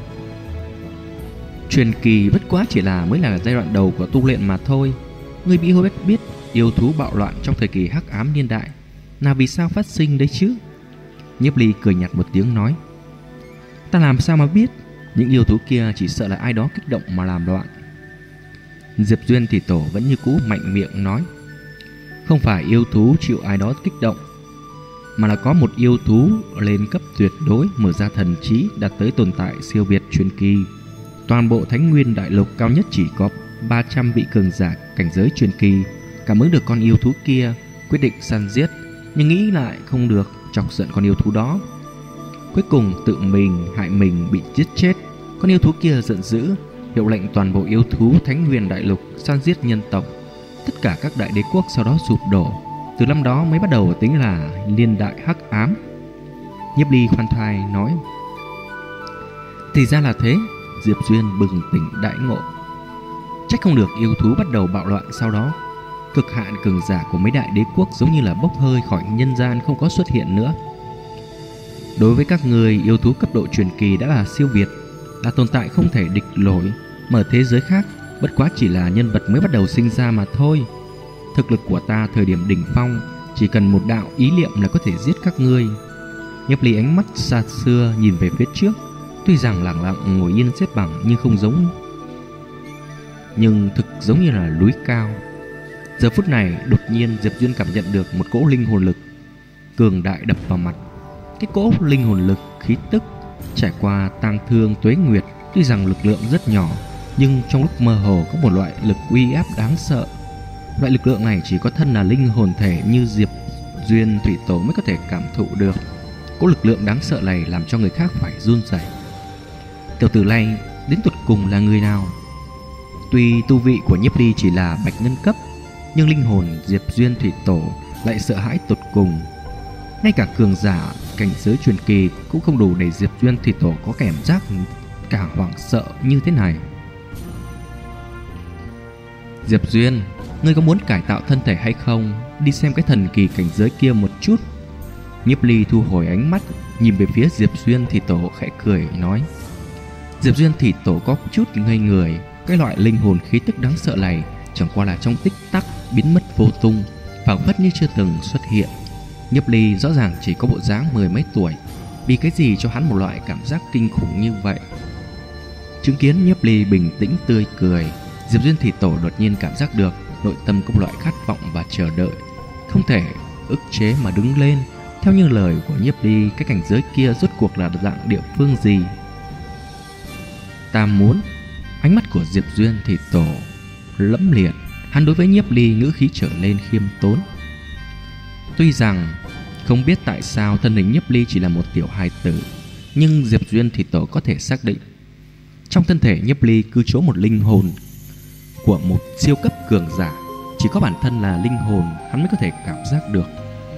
Truyền kỳ bất quá chỉ mới là giai đoạn đầu của tu luyện mà thôi. Ngươi bị hối biết yêu thú bạo loạn trong thời kỳ hắc ám niên đại là vì sao phát sinh đấy chứ? Nhiếp Ly cười nhạt một tiếng nói: Ta làm sao mà biết? Những yêu thú kia chỉ sợ là ai đó kích động mà làm loạn. Diệp Duyên thì tổ vẫn như cũ mạnh miệng nói: Không phải yêu thú chịu ai đó kích động, mà là có một yêu thú lên cấp tuyệt đối, mở ra thần trí, đạt tới tồn tại siêu việt truyền kỳ. Toàn bộ Thánh Nguyên Đại Lục cao nhất chỉ có 300 vị cường giả cảnh giới truyền kỳ cảm ứng được con yêu thú kia, quyết định săn giết, nhưng nghĩ lại không được, chọc giận con yêu thú đó. Cuối cùng tự mình hại mình bị giết chết. Con yêu thú kia giận dữ, hiệu lệnh toàn bộ yêu thú Thánh Nguyên Đại Lục săn giết nhân tộc. Tất cả các đại đế quốc sau đó sụp đổ. Từ năm đó mới bắt đầu tính là niên đại hắc ám. Nhiếp Ly khoan thai nói: Thì ra là thế. Diệp Duyên bừng tỉnh đại ngộ. Trách không được yêu thú bắt đầu bạo loạn sau đó. Cực hạn cường giả của mấy đại đế quốc giống như là bốc hơi khỏi nhân gian, không có xuất hiện nữa. Đối với các người, yêu thú cấp độ truyền kỳ đã là siêu việt, là tồn tại không thể địch nổi. Mở thế giới khác bất quá chỉ là nhân vật mới bắt đầu sinh ra mà thôi. Thực lực của ta thời điểm đỉnh phong, chỉ cần một đạo ý niệm là có thể giết các ngươi. Nhiếp Ly ánh mắt xa xưa nhìn về phía trước, tuy rằng lặng lặng ngồi yên xếp bằng nhưng thực giống như là núi cao. Giờ phút này đột nhiên Diệp Duyên cảm nhận được một cỗ linh hồn lực cường đại đập vào mặt. Cái cỗ linh hồn lực khí tức trải qua tang thương tuế nguyệt, tuy rằng lực lượng rất nhỏ, nhưng trong lúc mơ hồ có một loại lực uy áp đáng sợ. Loại lực lượng này chỉ có thân là linh hồn thể như Diệp Duyên thủy tổ mới có thể cảm thụ được. Cỗ lực lượng đáng sợ này làm cho người khác phải run rẩy. Tiểu tử này đến tột cùng là người nào? Tuy tu vị của Nhiếp Ly chỉ là bạch ngân cấp, nhưng linh hồn Diệp Duyên thủy tổ lại sợ hãi tột cùng. Ngay cả cường giả cảnh giới truyền kỳ cũng không đủ để Diệp Duyên thủy tổ có cảm giác cả hoảng sợ như thế này. Diệp Duyên, ngươi có muốn cải tạo thân thể hay không? Đi xem cái thần kỳ cảnh giới kia một chút. Nhiếp Ly thu hồi ánh mắt, nhìn về phía Diệp Duyên Thị Tổ khẽ cười nói. Diệp Duyên Thị Tổ có chút ngây người. Cái loại linh hồn khí tức đáng sợ này chẳng qua là trong tích tắc biến mất vô tung, phảng phất như chưa từng xuất hiện. Nhiếp Ly rõ ràng chỉ có bộ dáng 10 mấy tuổi, vì cái gì cho hắn một loại cảm giác kinh khủng như vậy? Chứng kiến Nhiếp Ly bình tĩnh tươi cười, Diệp Duyên Thị Tổ đột nhiên cảm giác được nội tâm có một loại khát vọng và chờ đợi, không thể ức chế mà đứng lên. Theo như lời của Nhiếp Ly, cái cảnh giới kia rốt cuộc là dạng địa phương gì? Ta muốn. Ánh mắt của Diệp Duyên Thị Tổ lẫm liệt, hắn đối với Nhiếp Ly ngữ khí trở lên khiêm tốn. Tuy rằng không biết tại sao thân hình Nhiếp Ly chỉ là một tiểu hài tử, nhưng Diệp Duyên Thị Tổ có thể xác định trong thân thể Nhiếp Ly cư trú một linh hồn của một siêu cấp cường giả. Chỉ có bản thân là linh hồn hắn mới có thể cảm giác được.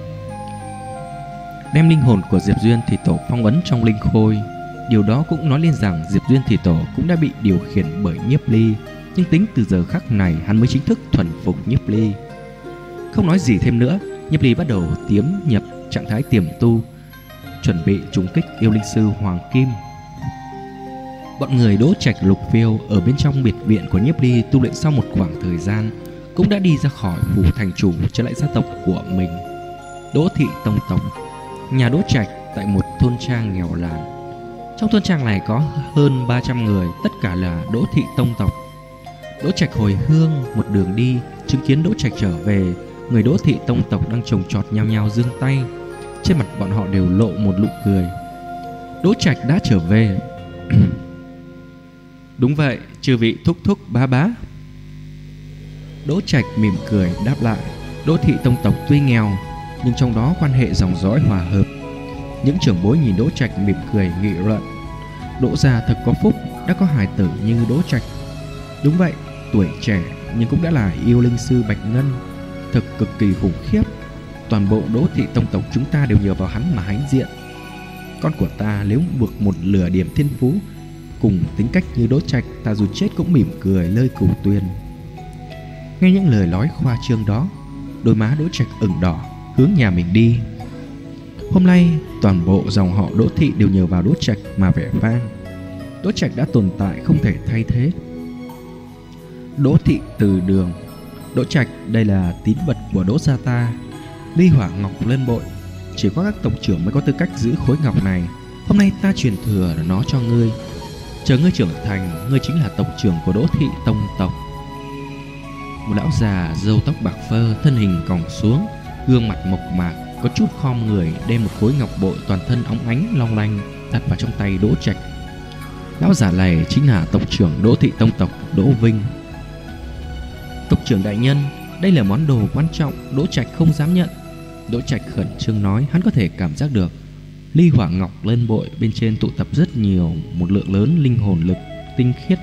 Đem linh hồn của Diệp Duyên Thị Tổ phong ấn trong linh khôi, điều đó cũng nói lên rằng Diệp Duyên Thị Tổ cũng đã bị điều khiển bởi Nhiếp Ly. Nhưng tính từ giờ khắc này hắn mới chính thức thuần phục Nhiếp Ly. Không nói gì thêm nữa, Nhiếp Ly bắt đầu tiến nhập trạng thái tiềm tu, chuẩn bị trùng kích yêu linh sư Hoàng Kim. Bọn người Đỗ Trạch, Lục Phiêu ở bên trong biệt viện của Nhiếp Ly tu luyện sau một khoảng thời gian, cũng đã đi ra khỏi phủ thành chủ trở lại gia tộc của mình. Đỗ Thị Tông tộc, nhà Đỗ Trạch tại một thôn trang nghèo làng. Trong thôn trang này có hơn 300 người, tất cả là Đỗ Thị Tông tộc. Đỗ Trạch hồi hương một đường đi, chứng kiến Đỗ Trạch trở về, người Đỗ Thị Tông tộc đang chồng chọt nhao nhao giương tay, trên mặt bọn họ đều lộ một nụ cười. Đỗ Trạch đã trở về. Đúng vậy, chư vị thúc thúc bá bá. Đỗ Trạch mỉm cười đáp lại. Đỗ Thị Tông tộc tuy nghèo, nhưng trong đó quan hệ dòng dõi hòa hợp. Những trưởng bối nhìn Đỗ Trạch mỉm cười nghị luận. Đỗ gia thật có phúc, đã có hài tử như Đỗ Trạch. Đúng vậy, tuổi trẻ nhưng cũng đã là yêu linh sư Bạch Ngân, thật cực kỳ khủng khiếp. Toàn bộ Đỗ Thị Tông tộc chúng ta đều nhờ vào hắn mà hãnh diện. Con của ta nếu buộc một lửa điểm thiên phú cùng tính cách như Đỗ Trạch, ta dù chết cũng mỉm cười lơi cửu tuyền. Nghe những lời nói khoa trương đó, đôi má Đỗ Trạch ửng đỏ, hướng nhà mình đi. Hôm nay toàn bộ dòng họ Đỗ Thị đều nhờ vào Đỗ Trạch mà vẻ vang. Đỗ Trạch đã tồn tại không thể thay thế. Đỗ Thị Từ Đường, Đỗ Trạch đây là tín vật của Đỗ gia ta. Ly Hỏa Ngọc Lân Bội, chỉ có các tộc trưởng mới có tư cách giữ khối ngọc này. Hôm nay ta truyền thừa nó cho ngươi. Chờ ngươi trưởng thành, ngươi chính là tộc trưởng của Đỗ Thị Tông tộc. Một lão già râu tóc bạc phơ, thân hình còng xuống, gương mặt mộc mạc, có chút khom người, đem một khối ngọc bội toàn thân óng ánh long lanh đặt vào trong tay Đỗ Trạch. Lão già này chính là tộc trưởng Đỗ Thị Tông tộc Đỗ Vinh. Tộc trưởng đại nhân, đây là món đồ quan trọng, Đỗ Trạch không dám nhận. Đỗ Trạch khẩn trương nói, hắn có thể cảm giác được Ly Hỏa Ngọc Lân Bội bên trên tụ tập rất nhiều, một lượng lớn linh hồn lực tinh khiết.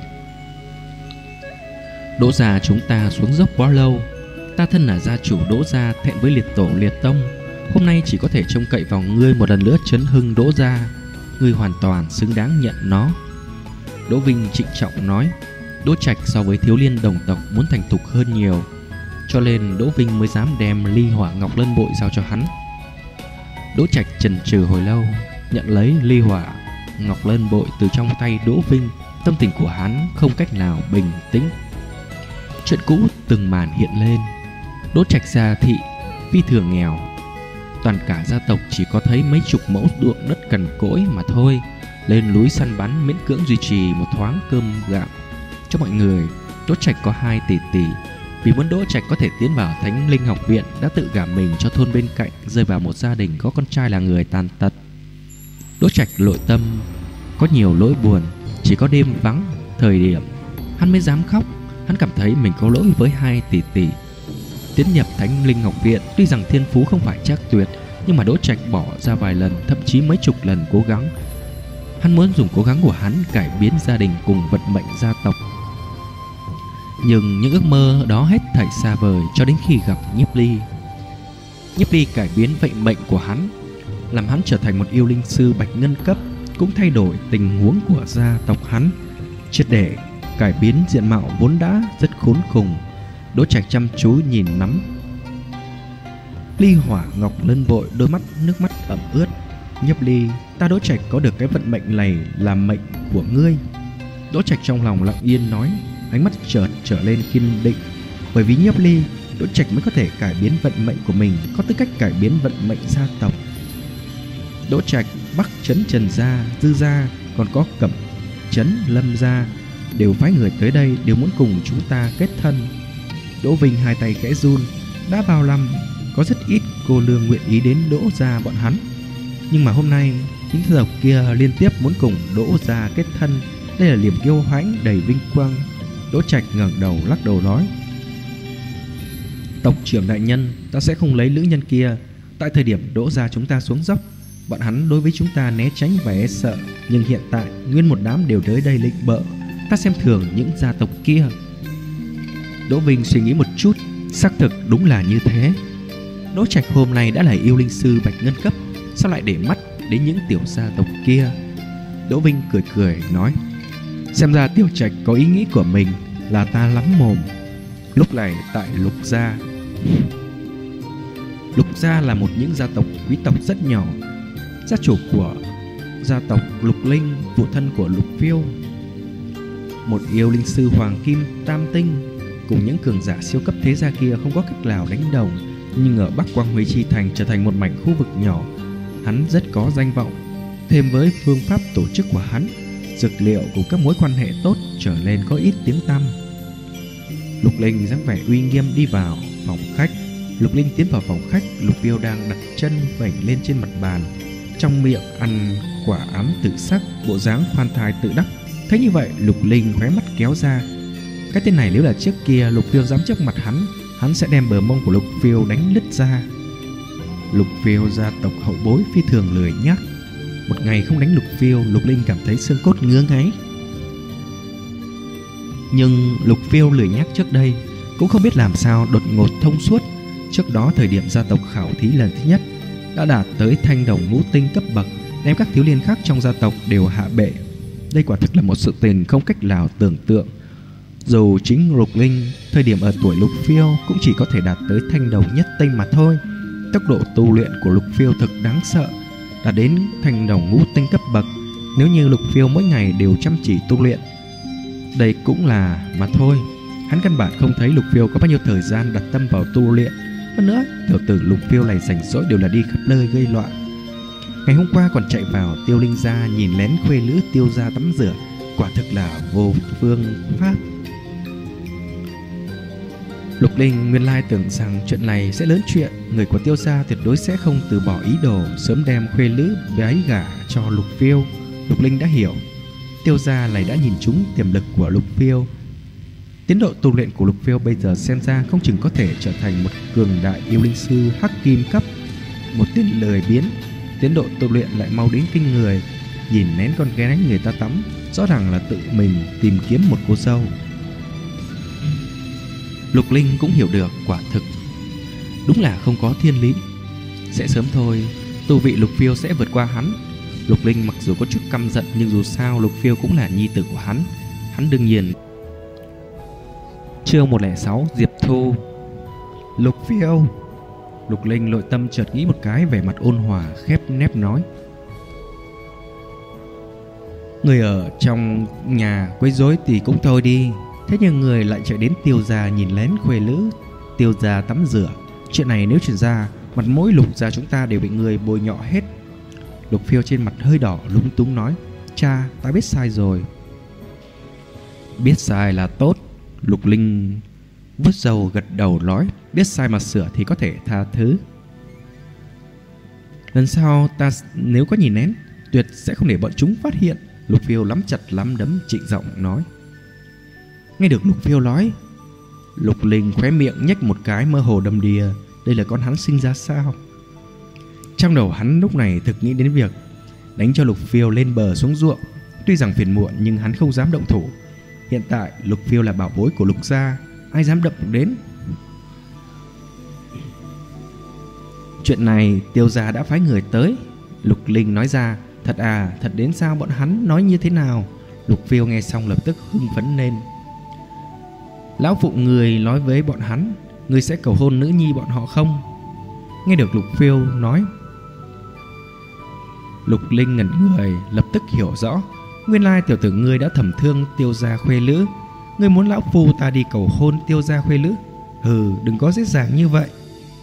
Đỗ gia chúng ta xuống dốc quá lâu, ta thân là gia chủ Đỗ gia thẹn với liệt tổ liệt tông, hôm nay chỉ có thể trông cậy vào ngươi một lần nữa chấn hưng Đỗ gia. Ngươi hoàn toàn xứng đáng nhận nó. Đỗ Vinh trịnh trọng nói. Đỗ Trạch so với thiếu liên đồng tộc muốn thành thục hơn nhiều, cho nên Đỗ Vinh mới dám đem Ly Hỏa Ngọc Lân Bội giao cho hắn. Đỗ Trạch chần chừ hồi lâu, nhận lấy Ly Hỏa Ngọc Lân Bội từ trong tay Đỗ Vinh. Tâm tình của hắn không cách nào bình tĩnh. Chuyện cũ từng màn hiện lên. Đỗ Trạch gia thị phi thường nghèo, toàn cả gia tộc chỉ có thấy mấy chục mẫu ruộng đất cằn cỗi mà thôi. Lên núi săn bắn miễn cưỡng duy trì một thoáng cơm gạo cho mọi người. Đỗ Trạch có 2 tỷ tỷ, vì muốn Đỗ Trạch có thể tiến vào Thánh Linh học viện đã tự gả mình cho thôn bên cạnh, rơi vào một gia đình có con trai là người tàn tật. Đỗ Trạch nội tâm có nhiều nỗi buồn, chỉ có đêm vắng thời điểm hắn mới dám khóc. Hắn cảm thấy mình có lỗi với 2 tỷ tỷ. Tiến nhập Thánh Linh học viện, tuy rằng thiên phú không phải chắc tuyệt, nhưng mà Đỗ Trạch bỏ ra vài lần, thậm chí mấy chục lần cố gắng. Hắn muốn dùng cố gắng của hắn cải biến gia đình cùng vận mệnh gia tộc. Nhưng những ước mơ đó hết thảy xa vời cho đến khi gặp Nhiếp Ly. Nhiếp Ly cải biến vận mệnh của hắn, làm hắn trở thành một yêu linh sư Bạch Ngân cấp, cũng thay đổi tình huống của gia tộc hắn, triệt để cải biến diện mạo vốn đã rất khốn cùng. Đỗ Trạch chăm chú nhìn nắm Ly Hỏa Ngọc lân vội, đôi mắt nước mắt ẩm ướt. Nhiếp Ly, ta Đỗ Trạch có được cái vận mệnh này là mệnh của ngươi. Đỗ Trạch trong lòng lặng yên nói, ánh mắt chợt trở lên kiên định. Bởi vì Nhiếp Ly, Đỗ Trạch mới có thể cải biến vận mệnh của mình, có tư cách cải biến vận mệnh gia tộc. Đỗ Trạch, Bắc Trấn Trần gia, Dư gia, còn có Cẩm Trấn Lâm gia đều phái người tới đây, đều muốn cùng chúng ta kết thân. Đỗ Vinh hai tay khẽ run. Đã bao năm, có rất ít cô nương nguyện ý đến Đỗ gia bọn hắn, nhưng mà hôm nay những gia tộc kia liên tiếp muốn cùng Đỗ gia kết thân. Đây là niềm kiêu hãnh đầy vinh quang. Đỗ Trạch ngẩng đầu lắc đầu nói, tộc trưởng đại nhân, ta sẽ không lấy nữ nhân kia. Tại thời điểm Đỗ gia chúng ta xuống dốc, bọn hắn đối với chúng ta né tránh và e sợ, nhưng hiện tại nguyên một đám đều tới đây lịnh bợ. Ta xem thường những gia tộc kia. Đỗ Vinh suy nghĩ một chút, xác thực đúng là như thế. Đỗ Trạch hôm nay đã là yêu linh sư bạch ngân cấp, sao lại để mắt đến những tiểu gia tộc kia? Đỗ Vinh cười cười nói, xem ra Tiểu Trạch có ý nghĩ của mình, là ta lắm mồm. Lúc này tại Lục gia. Lục gia là một những gia tộc quý tộc rất nhỏ. Gia chủ của gia tộc Lục Linh, phụ thân của Lục Phiêu, một yêu linh sư hoàng kim tam tinh, cùng những cường giả siêu cấp thế gia kia không có cách nào đánh đồng. Nhưng ở Bắc Quang Huy Chi Thành trở thành một mảnh khu vực nhỏ, hắn rất có danh vọng. Thêm với phương pháp tổ chức của hắn, dược liệu cùng các mối quan hệ tốt, trở nên có ít tiếng tăm. Lục Linh dáng vẻ uy nghiêm đi vào phòng khách. Lục Linh tiến vào phòng khách, Lục Phiêu đang đặt chân vểnh lên trên mặt bàn, trong miệng ăn quả ám tự sắc, bộ dáng khoan thai tự đắc. Thấy như vậy, Lục Linh khóe mắt kéo ra. Cái tên này nếu là trước kia Lục Phiêu dám trước mặt hắn sẽ đem bờ mông của Lục Phiêu đánh nứt ra. Lục Phiêu gia tộc hậu bối phi thường lười nhác. Một ngày không đánh Lục Phiêu, Lục Linh cảm thấy xương cốt ngứa ngáy. Nhưng Lục Phiêu lười nhác trước đây cũng không biết làm sao đột ngột thông suốt. Trước đó thời điểm gia tộc khảo thí lần thứ nhất đã đạt tới thanh đồng ngũ tinh cấp bậc, đem các thiếu niên khác trong gia tộc đều hạ bệ. Đây quả thực là một sự tình không cách nào tưởng tượng. Dù chính Lục Linh thời điểm ở tuổi Lục Phiêu cũng chỉ có thể đạt tới thanh đồng nhất tinh mà thôi. Tốc độ tu luyện của Lục Phiêu thực đáng sợ, đã đến thanh đồng ngũ tinh cấp bậc. Nếu như Lục Phiêu mỗi ngày đều chăm chỉ tu luyện, đây cũng là mà thôi. Hắn căn bản không thấy Lục Phiêu có bao nhiêu thời gian đặt tâm vào tu luyện. Hơn nữa, tiểu tử Lục Phiêu này rảnh rỗi đều là đi khắp nơi gây loạn. Ngày hôm qua còn chạy vào Tiêu Linh gia nhìn lén khuê nữ Tiêu gia tắm rửa, quả thực là vô phương pháp. Lục Linh nguyên lai tưởng rằng chuyện này sẽ lớn chuyện, người của Tiêu gia tuyệt đối sẽ không từ bỏ ý đồ sớm đem khuê nữ bái gả cho Lục Phiêu. Lục Linh đã hiểu, Tiêu gia này đã nhìn trúng tiềm lực của Lục Phiêu. Tiến độ tu luyện của Lục Phiêu bây giờ xem ra không chừng có thể trở thành một cường đại yêu linh sư hắc kim cấp. Một tên lười biếng, tiến độ tu luyện lại mau đến kinh người. Nhìn nén con gái người ta tắm, rõ ràng là tự mình tìm kiếm một cô dâu. Lục Linh cũng hiểu được, quả thực đúng là không có thiên lý. Sẽ sớm thôi, tu vị Lục Phiêu sẽ vượt qua hắn. Lục Linh mặc dù có chút căm giận, nhưng dù sao Lục Phiêu cũng là nhi tử của hắn. Hắn đương nhiên. Chương 106, Diệp Thu. Lục Phiêu. Lục Linh nội tâm chợt nghĩ một cái, vẻ mặt ôn hòa khép nép nói, người ở trong nhà quấy rối thì cũng thôi đi, thế nhưng người lại chạy đến Tiêu gia nhìn lén khuê nữ Tiêu gia tắm rửa. Chuyện này nếu truyền ra, mặt mũi Lục gia chúng ta đều bị người bôi nhọ hết. Lục Phiêu trên mặt hơi đỏ lúng túng nói, cha, ta biết sai rồi. Biết sai là tốt. Lục Linh vuốt râu gật đầu nói, biết sai mà sửa thì có thể tha thứ. Lần sau ta nếu có nhìn lén, tuyệt sẽ không để bọn chúng phát hiện. Lục Phiêu nắm chặt nắm đấm trịnh giọng nói. Nghe được Lục Phiêu nói, Lục Linh khóe miệng nhếch một cái, mơ hồ đầm đìa. Đây là con hắn sinh ra sao? Trong đầu hắn lúc này thực nghĩ đến việc đánh cho Lục Phiêu lên bờ xuống ruộng. Tuy rằng phiền muộn nhưng hắn không dám động thủ. Hiện tại Lục Phiêu là bảo bối của Lục gia, ai dám động đến. Chuyện này Tiêu gia đã phái người tới. Lục Linh nói ra. Thật à, thật đến sao, bọn hắn nói như thế nào? Lục Phiêu nghe xong lập tức hưng phấn lên. Lão phụ người nói với bọn hắn, người sẽ cầu hôn nữ nhi bọn họ không? Nghe được Lục Phiêu nói, Lục Linh ngẩn người, lập tức hiểu rõ. Nguyên lai tiểu tử ngươi đã thầm thương Tiêu gia khuê lữ. Ngươi muốn lão phu ta đi cầu hôn Tiêu gia khuê lữ? Hừ, đừng có dễ dàng như vậy.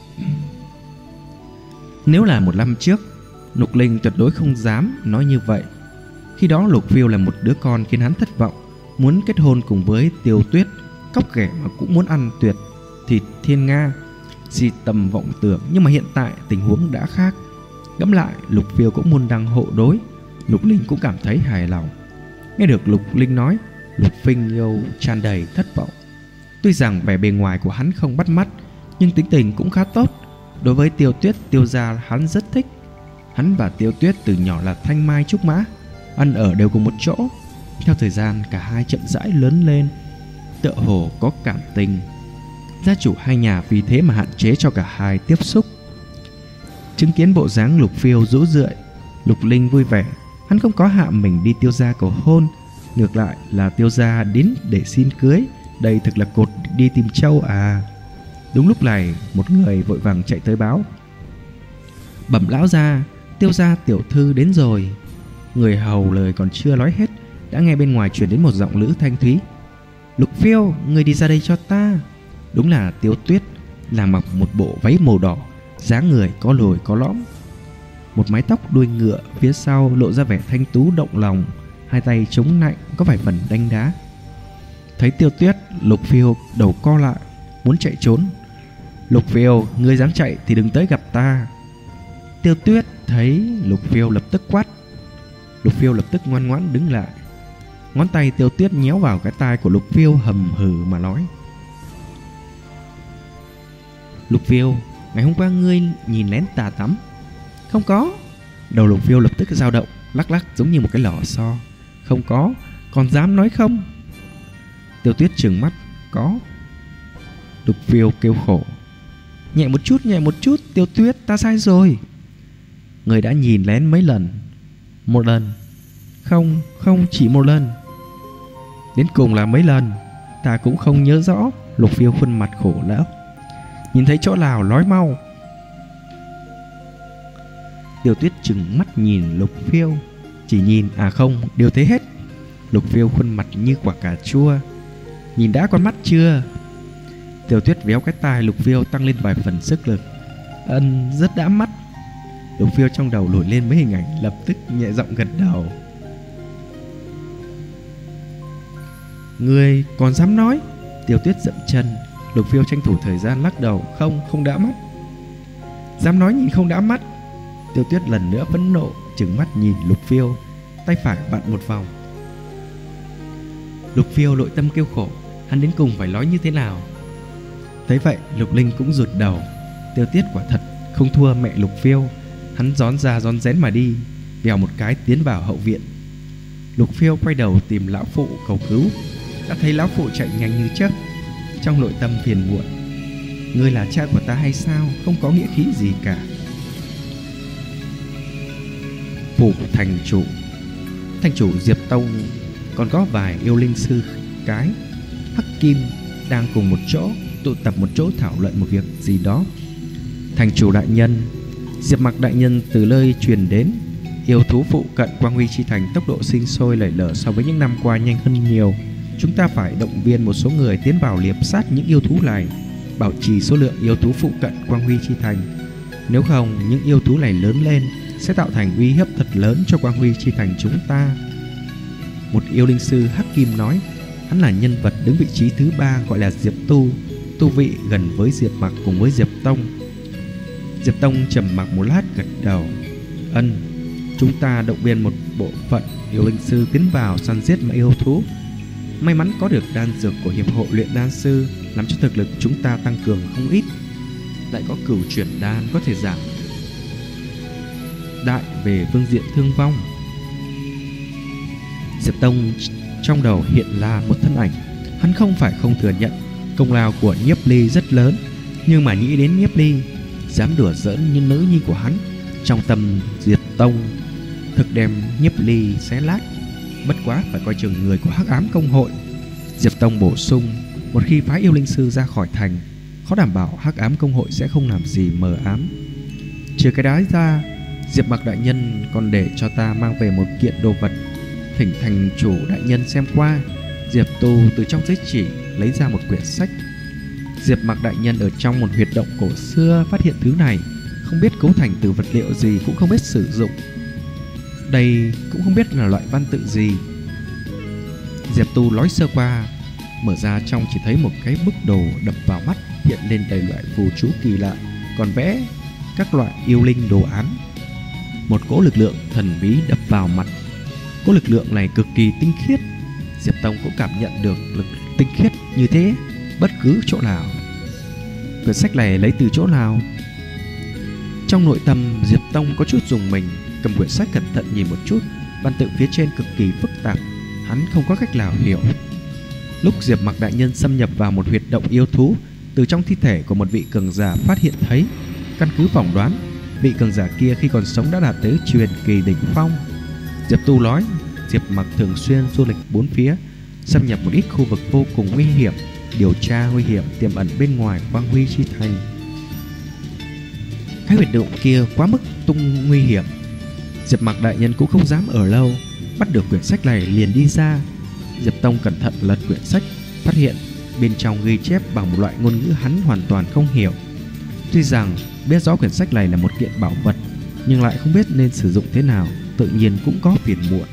Nếu là một năm trước, Lục Linh tuyệt đối không dám nói như vậy. Khi đó Lục Phiêu là một đứa con khiến hắn thất vọng, muốn kết hôn cùng với Tiêu Tuyết, cóc ghẻ mà cũng muốn ăn tuyệt thịt thiên nga, si tầm vọng tưởng. Nhưng mà hiện tại tình huống đã khác. Ngẫm lại, Lục Phiêu cũng môn đăng hộ đối, Lục Linh cũng cảm thấy hài lòng. Nghe được Lục Linh nói, Lục Phiêu yêu tràn đầy thất vọng. Tuy rằng vẻ bề ngoài của hắn không bắt mắt, nhưng tính tình cũng khá tốt. Đối với Tiêu Tuyết, Tiêu gia hắn rất thích. Hắn và Tiêu Tuyết từ nhỏ là thanh mai trúc mã, ăn ở đều cùng một chỗ. Theo thời gian, cả hai chậm rãi lớn lên, tựa hồ có cảm tình. Gia chủ hai nhà vì thế mà hạn chế cho cả hai tiếp xúc. Chứng kiến bộ dáng Lục Phiêu rũ rượi, Lục Linh vui vẻ. Hắn không có hạ mình đi Tiêu gia cầu hôn, ngược lại là Tiêu gia đến để xin cưới. Đây thực là cột đi tìm trâu à. Đúng lúc này, một người vội vàng chạy tới báo, bẩm lão gia, Tiêu gia tiểu thư đến rồi. Người hầu lời còn chưa nói hết, đã nghe bên ngoài truyền đến một giọng nữ thanh thúy, Lục Phiêu, người đi ra đây cho ta. Đúng là Tiêu Tuyết, là mặc một bộ váy màu đỏ, dáng người có lồi có lõm, một mái tóc đuôi ngựa phía sau lộ ra vẻ thanh tú động lòng, hai tay chống nạnh có vài phần đanh đá. Thấy Tiêu Tuyết, Lục Phiêu đầu co lại, muốn chạy trốn. Lục Phiêu, ngươi dám chạy thì đừng tới gặp ta. Tiêu Tuyết thấy Lục Phiêu lập tức quát. Lục Phiêu lập tức ngoan ngoãn đứng lại. Ngón tay Tiêu Tuyết nhéo vào cái tai của Lục Phiêu, hầm hừ mà nói, Lục Phiêu, ngày hôm qua ngươi nhìn lén ta tắm. Không có. Đầu Lục Phiêu lập tức dao động, lắc lắc giống như một cái lò xo. Không có, còn dám nói không? Tiêu Tuyết trừng mắt, có. Lục Phiêu kêu khổ, nhẹ một chút, Tiêu Tuyết, ta sai rồi. Người đã nhìn lén mấy lần? Một lần. Không, chỉ một lần. Đến cùng là mấy lần? Ta cũng không nhớ rõ. Lục Phiêu khuôn mặt khổ não. Nhìn thấy chỗ nào nói mau. Tiêu Tuyết trừng mắt nhìn Lục Phiêu. Chỉ nhìn à không, đều thấy hết. Lục Phiêu khuôn mặt như quả cà chua. Nhìn đã con mắt chưa? Tiêu Tuyết véo cái tai Lục Phiêu tăng lên vài phần sức lực. Rất đã mắt. Lục Phiêu trong đầu nổi lên mấy hình ảnh, lập tức nhẹ giọng gật đầu. Ngươi còn dám nói? Tiêu Tuyết dậm chân. Lục Phiêu tranh thủ thời gian lắc đầu. Không đã mắt. Dám nói nhìn không đã mắt. Tiêu Tuyết lần nữa phẫn nộ, trừng mắt nhìn Lục Phiêu, tay phải vặn một vòng. Lục Phiêu nội tâm kêu khổ, hắn đến cùng phải nói như thế nào? Thấy vậy, Lục Linh cũng rụt đầu. Tiêu Tuyết quả thật không thua mẹ Lục Phiêu. Hắn rón ra rón rén mà đi, vèo một cái tiến vào hậu viện. Lục Phiêu quay đầu tìm lão phụ cầu cứu, đã thấy lão phụ chạy nhanh như chớp. Trong nội tâm phiền muộn, ngươi là cha của ta hay sao? Không có nghĩa khí gì cả. Phủ thành chủ Diệp Tông còn có vài yêu linh sư cái Hắc Kim đang cùng một chỗ, tụ tập một chỗ thảo luận một việc gì đó. Thành chủ đại nhân, Diệp Mặc đại nhân từ nơi truyền đến, yêu thú phụ cận Quang Huy Chi Thành tốc độ sinh sôi nảy nở so với những năm qua nhanh hơn nhiều. Chúng ta phải động viên một số người tiến vào liệp sát những yêu thú này, bảo trì số lượng yêu thú phụ cận Quang Huy Chi Thành. Nếu không, những yêu thú này lớn lên sẽ tạo thành uy hiếp thật lớn cho Quang Huy Chi Thành chúng ta. Một yêu linh sư Hắc Kim nói. Hắn là nhân vật đứng vị trí thứ 3, gọi là Diệp Tu, tu vị gần với Diệp Mặc cùng với Diệp Tông. Diệp Tông trầm mặc một lát gật đầu. Chúng ta động viên một bộ phận yêu linh sư tiến vào săn giết mà yêu thú. May mắn có được đan dược của hiệp hội luyện đan sư, làm cho thực lực chúng ta tăng cường không ít. Lại có cửu chuyển đan có thể giảm đại về phương diện thương vong. Diệp Tông trong đầu hiện là một thân ảnh. Hắn không phải không thừa nhận công lao của Nhiếp Ly rất lớn, nhưng mà nghĩ đến Nhiếp Ly dám đùa giỡn như nữ nhi của hắn, trong tâm Diệp Tông thực đem Nhiếp Ly xé lát. Bất quá phải coi chừng người của Hắc Ám Công hội. Diệp Tông bổ sung, một khi phái yêu linh sư ra khỏi thành, khó đảm bảo Hắc Ám Công hội sẽ không làm gì mờ ám. trừ cái đái ra, Diệp Mặc đại nhân còn để cho ta mang về một kiện đồ vật, thỉnh thành chủ đại nhân xem qua. Diệp Tu từ trong giấy chỉ lấy ra một quyển sách. Diệp Mặc đại nhân ở trong một huyệt động cổ xưa phát hiện thứ này, không biết cấu thành từ vật liệu gì, cũng không biết sử dụng. Đây cũng không biết là loại văn tự gì. Diệp Tu nói sơ qua, mở ra trong chỉ thấy một cái bức đồ đập vào mắt, hiện lên đầy loại phù chú kỳ lạ, còn vẽ các loại yêu linh đồ án. Một cỗ lực lượng thần bí đập vào mặt. Cỗ lực lượng này cực kỳ tinh khiết. Diệp Tông cũng cảm nhận được lực tinh khiết như thế bất cứ chỗ nào. Quyển sách này lấy từ chỗ nào? Trong nội tâm Diệp Tông có chút rùng mình, cầm quyển sách cẩn thận nhìn một chút. Văn tự phía trên cực kỳ phức tạp, hắn không có cách nào hiểu. Lúc Diệp Mặc đại nhân xâm nhập vào một huyệt động yêu thú, từ trong thi thể của một vị cường giả phát hiện thấy. Căn cứ phỏng đoán, vị cường giả kia khi còn sống đã đạt tới truyền kỳ đỉnh phong. Diệp Tu nói, Diệp Mặc thường xuyên du lịch bốn phía, xâm nhập một ít khu vực vô cùng nguy hiểm, điều tra nguy hiểm tiềm ẩn bên ngoài Quang Huy Chi Thành. Cái huyệt động kia quá mức nguy hiểm, Diệp Mặc đại nhân cũng không dám ở lâu, bắt được quyển sách này liền đi ra. Diệp Tông cẩn thận lật quyển sách, phát hiện bên trong ghi chép bằng một loại ngôn ngữ hắn hoàn toàn không hiểu. Tuy rằng biết rõ quyển sách này là một kiện bảo vật, nhưng lại không biết nên sử dụng thế nào, tự nhiên cũng có phiền muộn.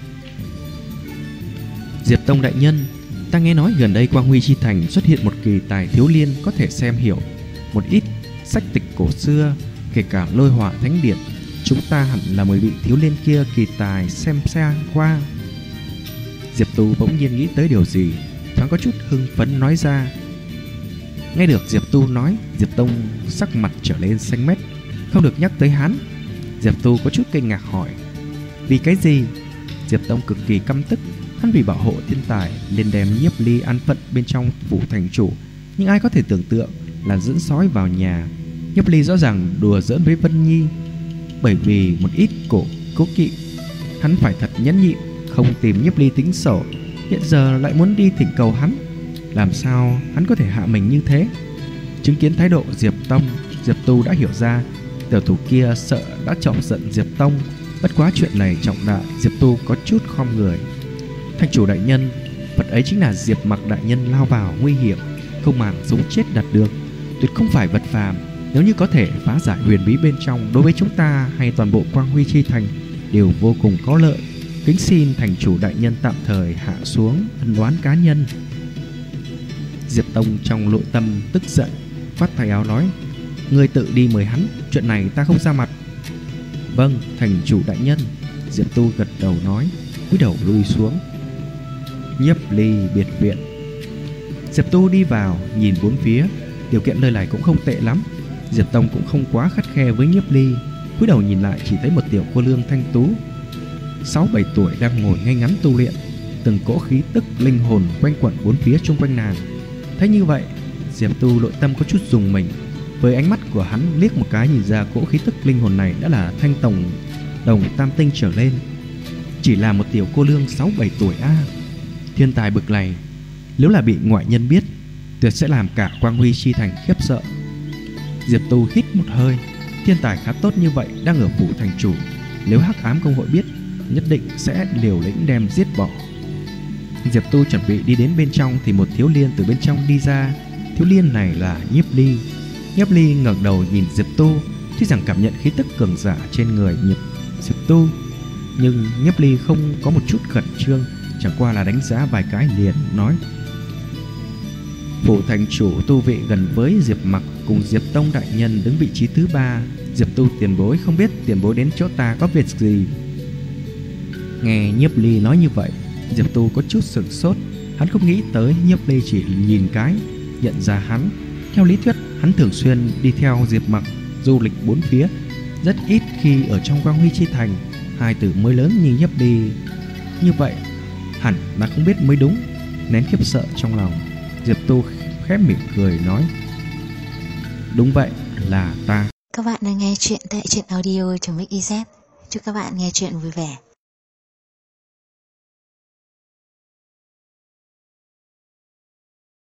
Diệp Tông đại nhân, ta nghe nói gần đây Quang Huy Chi Thành xuất hiện một kỳ tài thiếu liên có thể xem hiểu một ít sách tịch cổ xưa, kể cả Lôi Hỏa Thánh Điển. Chúng ta hẳn là mới bị thiếu liên kia kỳ tài xem qua. Diệp Tu bỗng nhiên nghĩ tới điều gì, thoáng có chút hưng phấn nói ra. Nghe được Diệp Tu nói, Diệp Tông sắc mặt trở lên xanh mét. Không được nhắc tới hắn. Diệp Tu có chút kinh ngạc hỏi, vì cái gì? Diệp Tông cực kỳ căm tức. Hắn vì bảo hộ thiên tài nên đem Nhiếp Ly an phận bên trong phủ thành chủ, nhưng ai có thể tưởng tượng là dẫn sói vào nhà. Nhiếp Ly rõ ràng đùa giỡn với Vân Nhi, bởi vì một ít cố kỵ, hắn phải thật nhẫn nhịn, không tìm Nhiếp Ly tính sổ. Hiện giờ lại muốn đi thỉnh cầu hắn, làm sao hắn có thể hạ mình như thế? Chứng kiến thái độ Diệp Tu đã hiểu ra tiểu thủ kia sợ đã chọc giận Diệp Tông. Bất quá chuyện này trọng đại, Diệp Tu có chút khom người. Thành chủ đại nhân, vật ấy chính là Diệp Mặc đại nhân lao vào nguy hiểm, không màng sống chết đạt được, tuyệt không phải vật phàm. Nếu như có thể phá giải huyền bí bên trong, đối với chúng ta hay toàn bộ Quang Huy Chi Thành đều vô cùng có lợi. Kính xin thành chủ đại nhân tạm thời hạ xuống ân oán cá nhân. Diệp Tông trong nội tâm tức giận, khoát tay áo nói, ngươi tự đi mời hắn, chuyện này ta không ra mặt. Vâng, thành chủ đại nhân. Diệp Tu gật đầu nói, cúi đầu lui xuống. Nhiếp Ly biệt viện. Diệp Tu đi vào, nhìn bốn phía, điều kiện nơi này cũng không tệ lắm. Diệp Tông cũng không quá khắt khe với Nhiếp Ly, cúi đầu nhìn lại chỉ thấy một tiểu cô nương thanh tú 6-7 tuổi đang ngồi ngay ngắn tu luyện, từng cỗ khí tức linh hồn quanh quẩn bốn phía xung quanh nàng. Thấy như vậy, Diệp Tu nội tâm có chút rùng mình. Với ánh mắt của hắn liếc một cái nhìn ra cỗ khí tức linh hồn này đã là thanh đồng tam tinh trở lên. Chỉ là một tiểu cô nương 6-7 tuổi thiên tài bực này nếu là bị ngoại nhân biết, tuyệt sẽ làm cả Quang Huy Chi Thành khiếp sợ. Diệp Tu hít một hơi, thiên tài khá tốt như vậy đang ở phủ thành chủ, nếu Hắc Ám công hội biết, nhất định sẽ liều lĩnh đem giết bỏ. Diệp Tu chuẩn bị đi đến bên trong thì một thiếu liên từ bên trong đi ra. Thiếu liên này là Nhiếp Ly. Nhiếp Ly ngẩng đầu nhìn Diệp Tu, tuy rằng cảm nhận khí tức cường giả trên người Diệp Tu, nhưng Nhiếp Ly không có một chút khẩn trương, chẳng qua là đánh giá vài cái liền nói, phủ thành chủ tu vị gần với Diệp Mặc cùng Diệp Tông đại nhân đứng vị trí thứ 3. Diệp Tu tiền bối, không biết tiền bối đến chỗ ta có việc gì? Nghe Nhiếp Ly nói như vậy, Diệp Tu có chút sửng sốt. Hắn không nghĩ tới Nhiếp Ly chỉ nhìn cái nhận ra hắn. Theo lý thuyết, hắn thường xuyên đi theo Diệp Mặc du lịch bốn phía, rất ít khi ở trong Quang Huy Chi Thành. Hai tử mới lớn như Nhiếp Ly như vậy, hẳn là không biết mới đúng. Nén khiếp sợ trong lòng, Diệp Tu khép mỉm cười nói, đúng vậy, là ta. Các bạn đang nghe chuyện tại truyện audio.mix.iz. Chúc các bạn nghe chuyện vui vẻ.